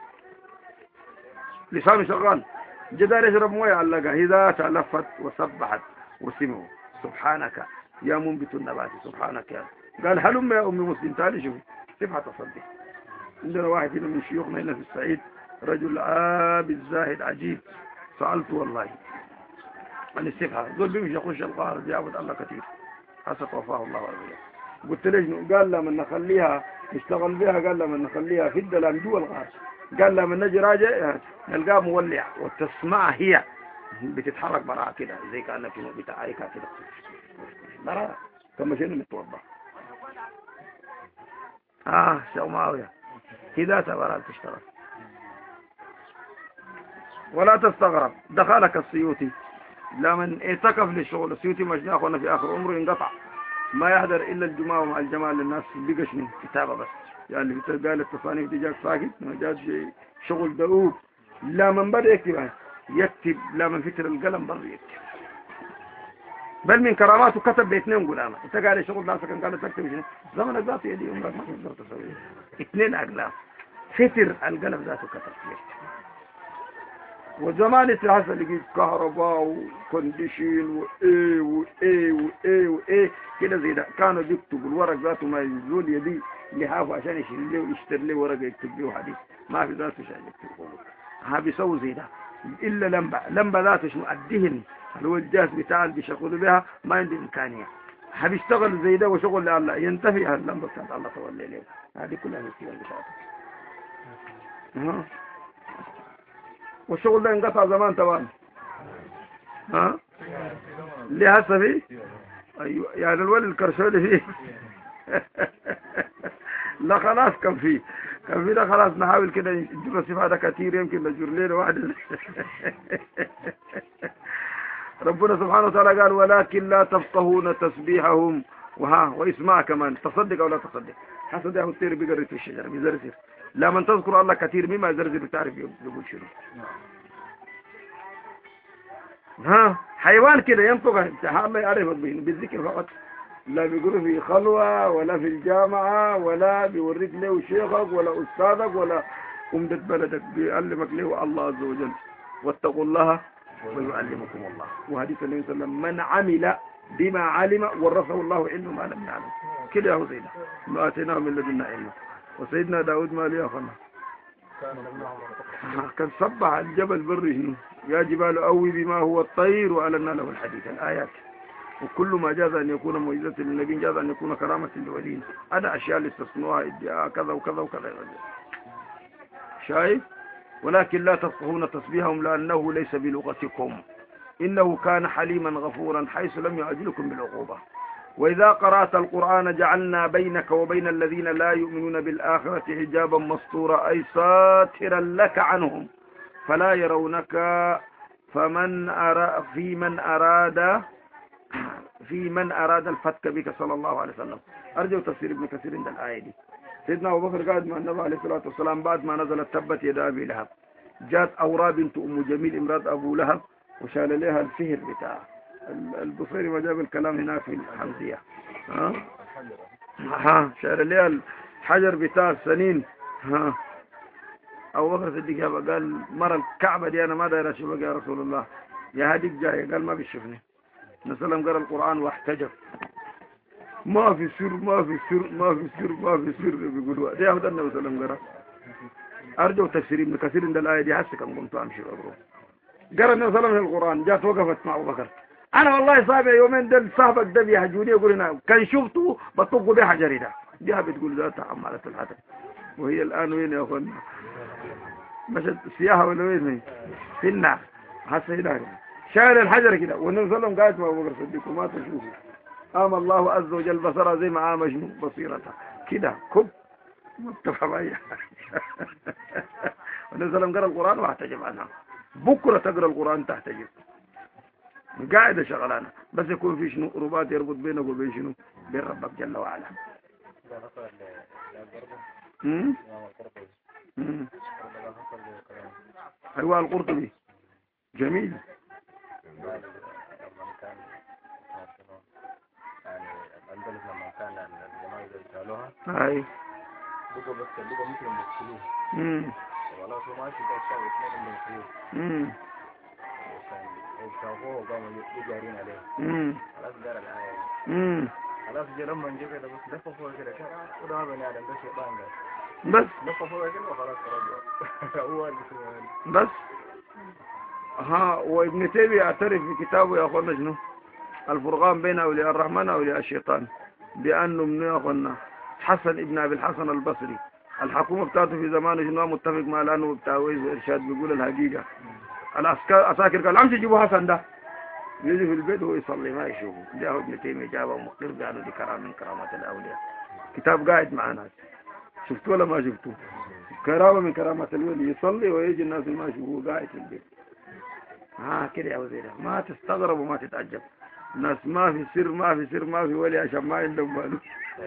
لسانه شغال جدار يشرب مويه علقها إذا تلفت وسبحت وسمعوا سبحانك يا منبت النبات سبحانك يا قال هلم يا أم مسلم تعالي شوفي صفحة تصدق. عندنا واحد هنا من شيوخنا هنا في الصعيد رجل عابد زاهد عجيب سألته والله عن الصفحة دول بيمشي يخش القهر بيعبد الله كثير حسب وفاه الله وعلا. قلت له قال لما نخليها نشتغل بها قال لما نخليها في الدلال جوا الغار قال لما نجي راجع نلقاه مولع وتسمع هي بتتحرك براها كده زي كأنها في بتاعيكها كده براها كما شئنا نتوضا. اه شو معاوية كده تبارك تشتغل ولا تستغرب. دخلك السيوطي لمن اعتكف للشغل السيوطي مجناه اخوانا في اخر عمره انقطع ما يحضر الا الجمعه مع الجماعه للناس بقى شنو كتابه بس يعني قال التصانيف دي جاك ساكت ما جاش شغل دؤوب. لا من بدا يكتب يكتب لا من فكر القلم برضه يكتب بل من كراماته كتب باثنين قلامه. انت قال شغل ناسك كان قال تكتب شنو زمن ذاته يدي عمرك ما تقدر تسوي اثنين اقلام فكر القلم ذاته كتب يكتب. وزمان الحسن لقيت كهرباء وكونديشن وايه وايه وايه وايه كده زي ده كانوا بيكتبوا الورق ذاته ما يزول يدي لحافه عشان يشيل له ويشتري له ورقه يكتب له حديث ما في ذاته عشان يكتب. ها بيسووا زي ده الا لمبه لمبه ذاته شنو الدهن اللي هو الجهاز بتاع اللي بيشغلوا بها ما عنده امكانيه هبيشتغل زي ده وشغل لله ينتفي اللمبه بتاعت الله تولي له. هذه كلها مشكله بتاعته. ها والشغل ده انقطع زمان طبعا. ها ليه هسه فيه ايوه يعني الولي الكرشولي فيه لا خلاص كان فيه كان فيه ده خلاص نحاول كده نجيب الصفحة ده كتير يمكن نجر ليله واحد. ربنا سبحانه وتعالى قال ولكن لا تفقهون تسبيحهم وها واسمع كمان تصدق او لا تصدق حسد ياخد تير بيقرر في الشجره بيزرزر لما تذكر الله كثير مما يزرزر بتعرف يقول شنو. ها حيوان كده ينطق الله يعرف بالذكر فقط لا بيقولوا في خلوة ولا في الجامعة ولا بيوريك له شيخك ولا أستاذك ولا أمدة بلدك، بيعلمك له الله عز وجل. واتقوا الله ويعلمكم الله. وحديث النبي صلى الله عليه وسلم من عمل بما علم ورثه الله علم ما لم يعلم. كده يا سيدنا ما آتيناه من لدنا علما. وسيدنا داود ما لي أخنا كان صبح الجبل بره يا جبال أوي بما هو الطير وألنا له الحديث الآيات. وكل ما جاز أن يكون معجزة للنبي جاز أن يكون كرامة للولين. أنا أشياء اللي استصنوها ادعاء كذا وكذا وكذا شايف. ولكن لا تفقهون تسبيحهم لأنه ليس بلغتكم إنه كان حليما غفورا حيث لم يعجلكم بالعقوبة. وإذا قرأت القرآن جعلنا بينك وبين الذين لا يؤمنون بالآخرة حجابا مستورا أي ساترا لك عنهم فلا يرونك فمن أرى في من أراد في من أراد الفتك بك صلى الله عليه وسلم. أرجو تفسير ابن كثير عند الآية دي. سيدنا أبو بكر قاعد مع النبي عليه الصلاة والسلام بعد ما نزلت تبت يد أبي لهب، جاءت أوراء بنت أم جميل امرأة أبو لهب وشال لها الفهر بتاعه. البصيري ما جاب الكلام هناك في الحمزية. ها ها شال لها الحجر بتاع السنين. ها أبو بكر الصديق قال مرة الكعبة دي أنا ما داير أشوفك يا رسول الله، يا هديك جاي. قال ما بيشوفني. نسلم قرأ القرآن واحتجب. ما في سر ما في سر ما في سر ما في سر بيقولوا ده هذا النبي صلى الله عليه وسلم قرأ. أرجو تفسير ابن كثير عند الآية دي حسك أن قمت أمشي أبرو. قرأ النبي صلى الله عليه وسلم القرآن جات وقفت مع أبو بكر. أنا والله صاحبي يومين دل صاحبك ده بيحجوني يقول لنا كان شفته بطقوا بها حجري ده. دي بتقول ذات عمالة الحدث. وهي الآن وين يا أخوانا؟ مشت سياحة ولا وين؟ في النار. حتى هناك. شايل الحجر كده والنبي صلى الله عليه وسلم قاعد مع أبو بكر الصديق وما تشوفه. قام الله عز وجل بصره زي ما عام شنو بصيرته كده كب متفق معايا. والنبي صلى الله عليه وسلم قرأ القرآن واحتجب عنها. بكرة تقرأ القرآن تحتجب. قاعدة شغلانة بس يكون في شنو رباط يربط بينك وبين شنو بين ربك جل وعلا. امم امم ايوه القرطبي جميل. هاي بقوا بس بقوا مثل المسلمين. امم والله شو ماشي ده الشعب اسمه المسلمين. امم وشافوه وقاموا يجارين عليه. امم خلاص دار الآية. امم خلاص جه لما نجي كده بس لفوا فوق كده كده وده ما بني آدم ده شيطان ده بس لفوا فوق كده وخلاص رجع هو بس. ها وابن تيمية يعترف في كتابه يا اخوانا شنو الفرقان بين أولياء الرحمن وأولياء الشيطان بأنه من يا اخوانا حسن ابن أبي الحسن البصري الحكومة بتاعته في زمانه شنو متفق مع الأنو بتاع ويز وإرشاد بيقول الحقيقة. العساكر قال عم تجيبوا حسن ده يجي في البيت وهو يصلي ما يشوفه. جاء ابن تيمية جابه مقر بأنه دي كرامة من كرامات الأولياء. كتاب قاعد معنا شفتوه ولا ما شفتوه؟ كرامة من كرامات الولي يصلي ويجي الناس ما يشوفوه قاعد في البيت. ها كده يا وزير ما تستغرب وما تتعجب. الناس ما في سر ما في سر ما في ولي عشان ما عندهم مالو.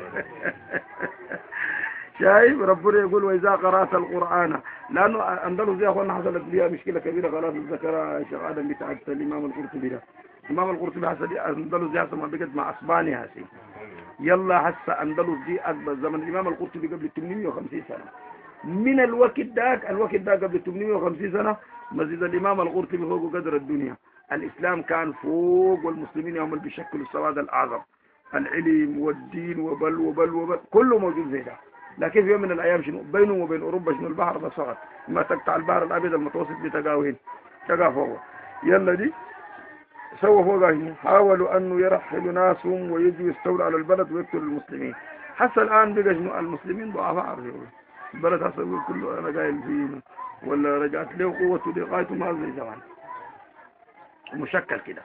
شايف ربنا يقول وإذا قرأت القرآن لأنه أندلس يا أخوانا حصلت بها مشكلة كبيرة خلاص ذكرها الشيخ آدم بتاعت الإمام القرطبي ده. الإمام القرطبي حصل أندلس دي حصل ما بقت مع أسبانيا هسي. يلا حس أندلس دي أكبر زمن الإمام القرطبي قبل ثمانمائة وخمسين سنة. من الوقت داك الوقت داك قبل ثمانمائة وخمسين سنة مسجد الإمام القرطبي فوق قدر الدنيا. الإسلام كان فوق والمسلمين هم اللي بيشكلوا السواد الأعظم. العلم والدين وبل وبل وبل كله موجود زي ده. لكن في يوم من الأيام شنو بينه وبين أوروبا شنو البحر ده صغر ما تقطع البحر الأبيض المتوسط بتقاوين تقا فوق. يلا دي سووا فوقها شنو حاولوا أنه يرحلوا ناسهم ويجوا يستولوا على البلد ويقتلوا المسلمين. حتى الآن بقى شنو المسلمين ضعفاء البلد حصل يقول كله أنا قايل فيه ولا رجعت له قوته لغايته ما زي زمان مشكل كده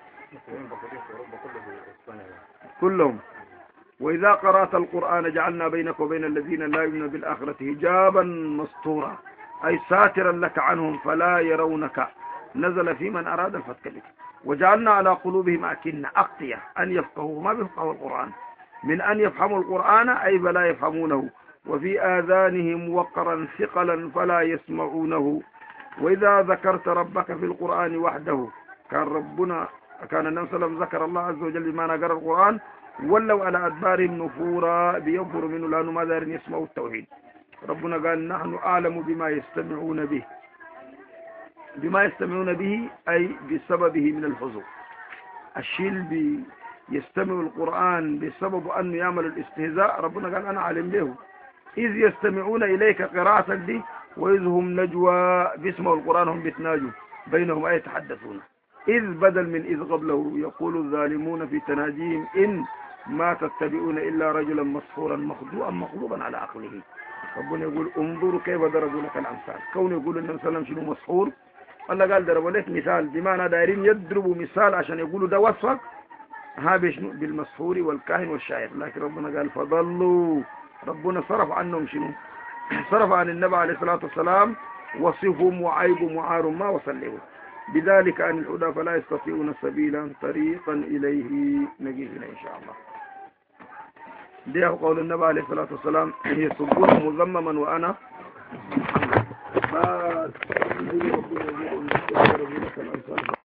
كلهم. وإذا قرأت القرآن جعلنا بينك وبين الذين لا يؤمنون بالآخرة حجابا مستورا أي ساترا لك عنهم فلا يرونك نزل في من أراد الفتك لك. وجعلنا على قلوبهم أكنة أغطية أن يفقهوا ما بيفقهوا القرآن من أن يفهموا القرآن أي فلا يفهمونه وفي آذانهم وقرا ثقلا فلا يسمعونه. وإذا ذكرت ربك في القرآن وحده كان ربنا كان النبي صلى الله عليه وسلم ذكر الله عز وجل بما نقرأ القرآن ولوا على أدبارهم نفورا بينفروا منه لأنه ما دارين يسمعوا التوحيد. ربنا قال نحن أعلم بما يستمعون به، بما يستمعون به أي بسببه من الحضور. الشيء يستمع القرآن بسبب أنه يعمل الاستهزاء، ربنا قال أنا علم به. إذ يستمعون إليك قراءة دي وإذ هم نجوى بيسمعوا القرآن هم بيتناجوا بينهم أي يتحدثون. إذ بدل من إذ قبله يقول الظالمون في تناجيهم إن ما تتبعون إلا رجلا مسحورا مخدوعا مغلوبا على عقله. ربنا يقول انظروا كيف ضربوا لك الأمثال. كون يقول النبي صلى الله عليه وسلم شنو مسحور، الله قال ضربوا لك مثال، بمعنى دايرين يضربوا مثال عشان يقولوا ده وصفك ها بشنو بالمسحور والكاهن والشاعر. لكن ربنا قال فضلوا، ربنا صرف عنهم شنو، صرف عن النبي عليه الصلاة والسلام وصفهم وعيبهم وعار ما وصل له، بذلك عن الهدى فلا يستطيعون سبيلا طريقا إليه. نجينا إن شاء الله. ده قول النبي عليه الصلاة والسلام يسبون مذمما وأنا محمد.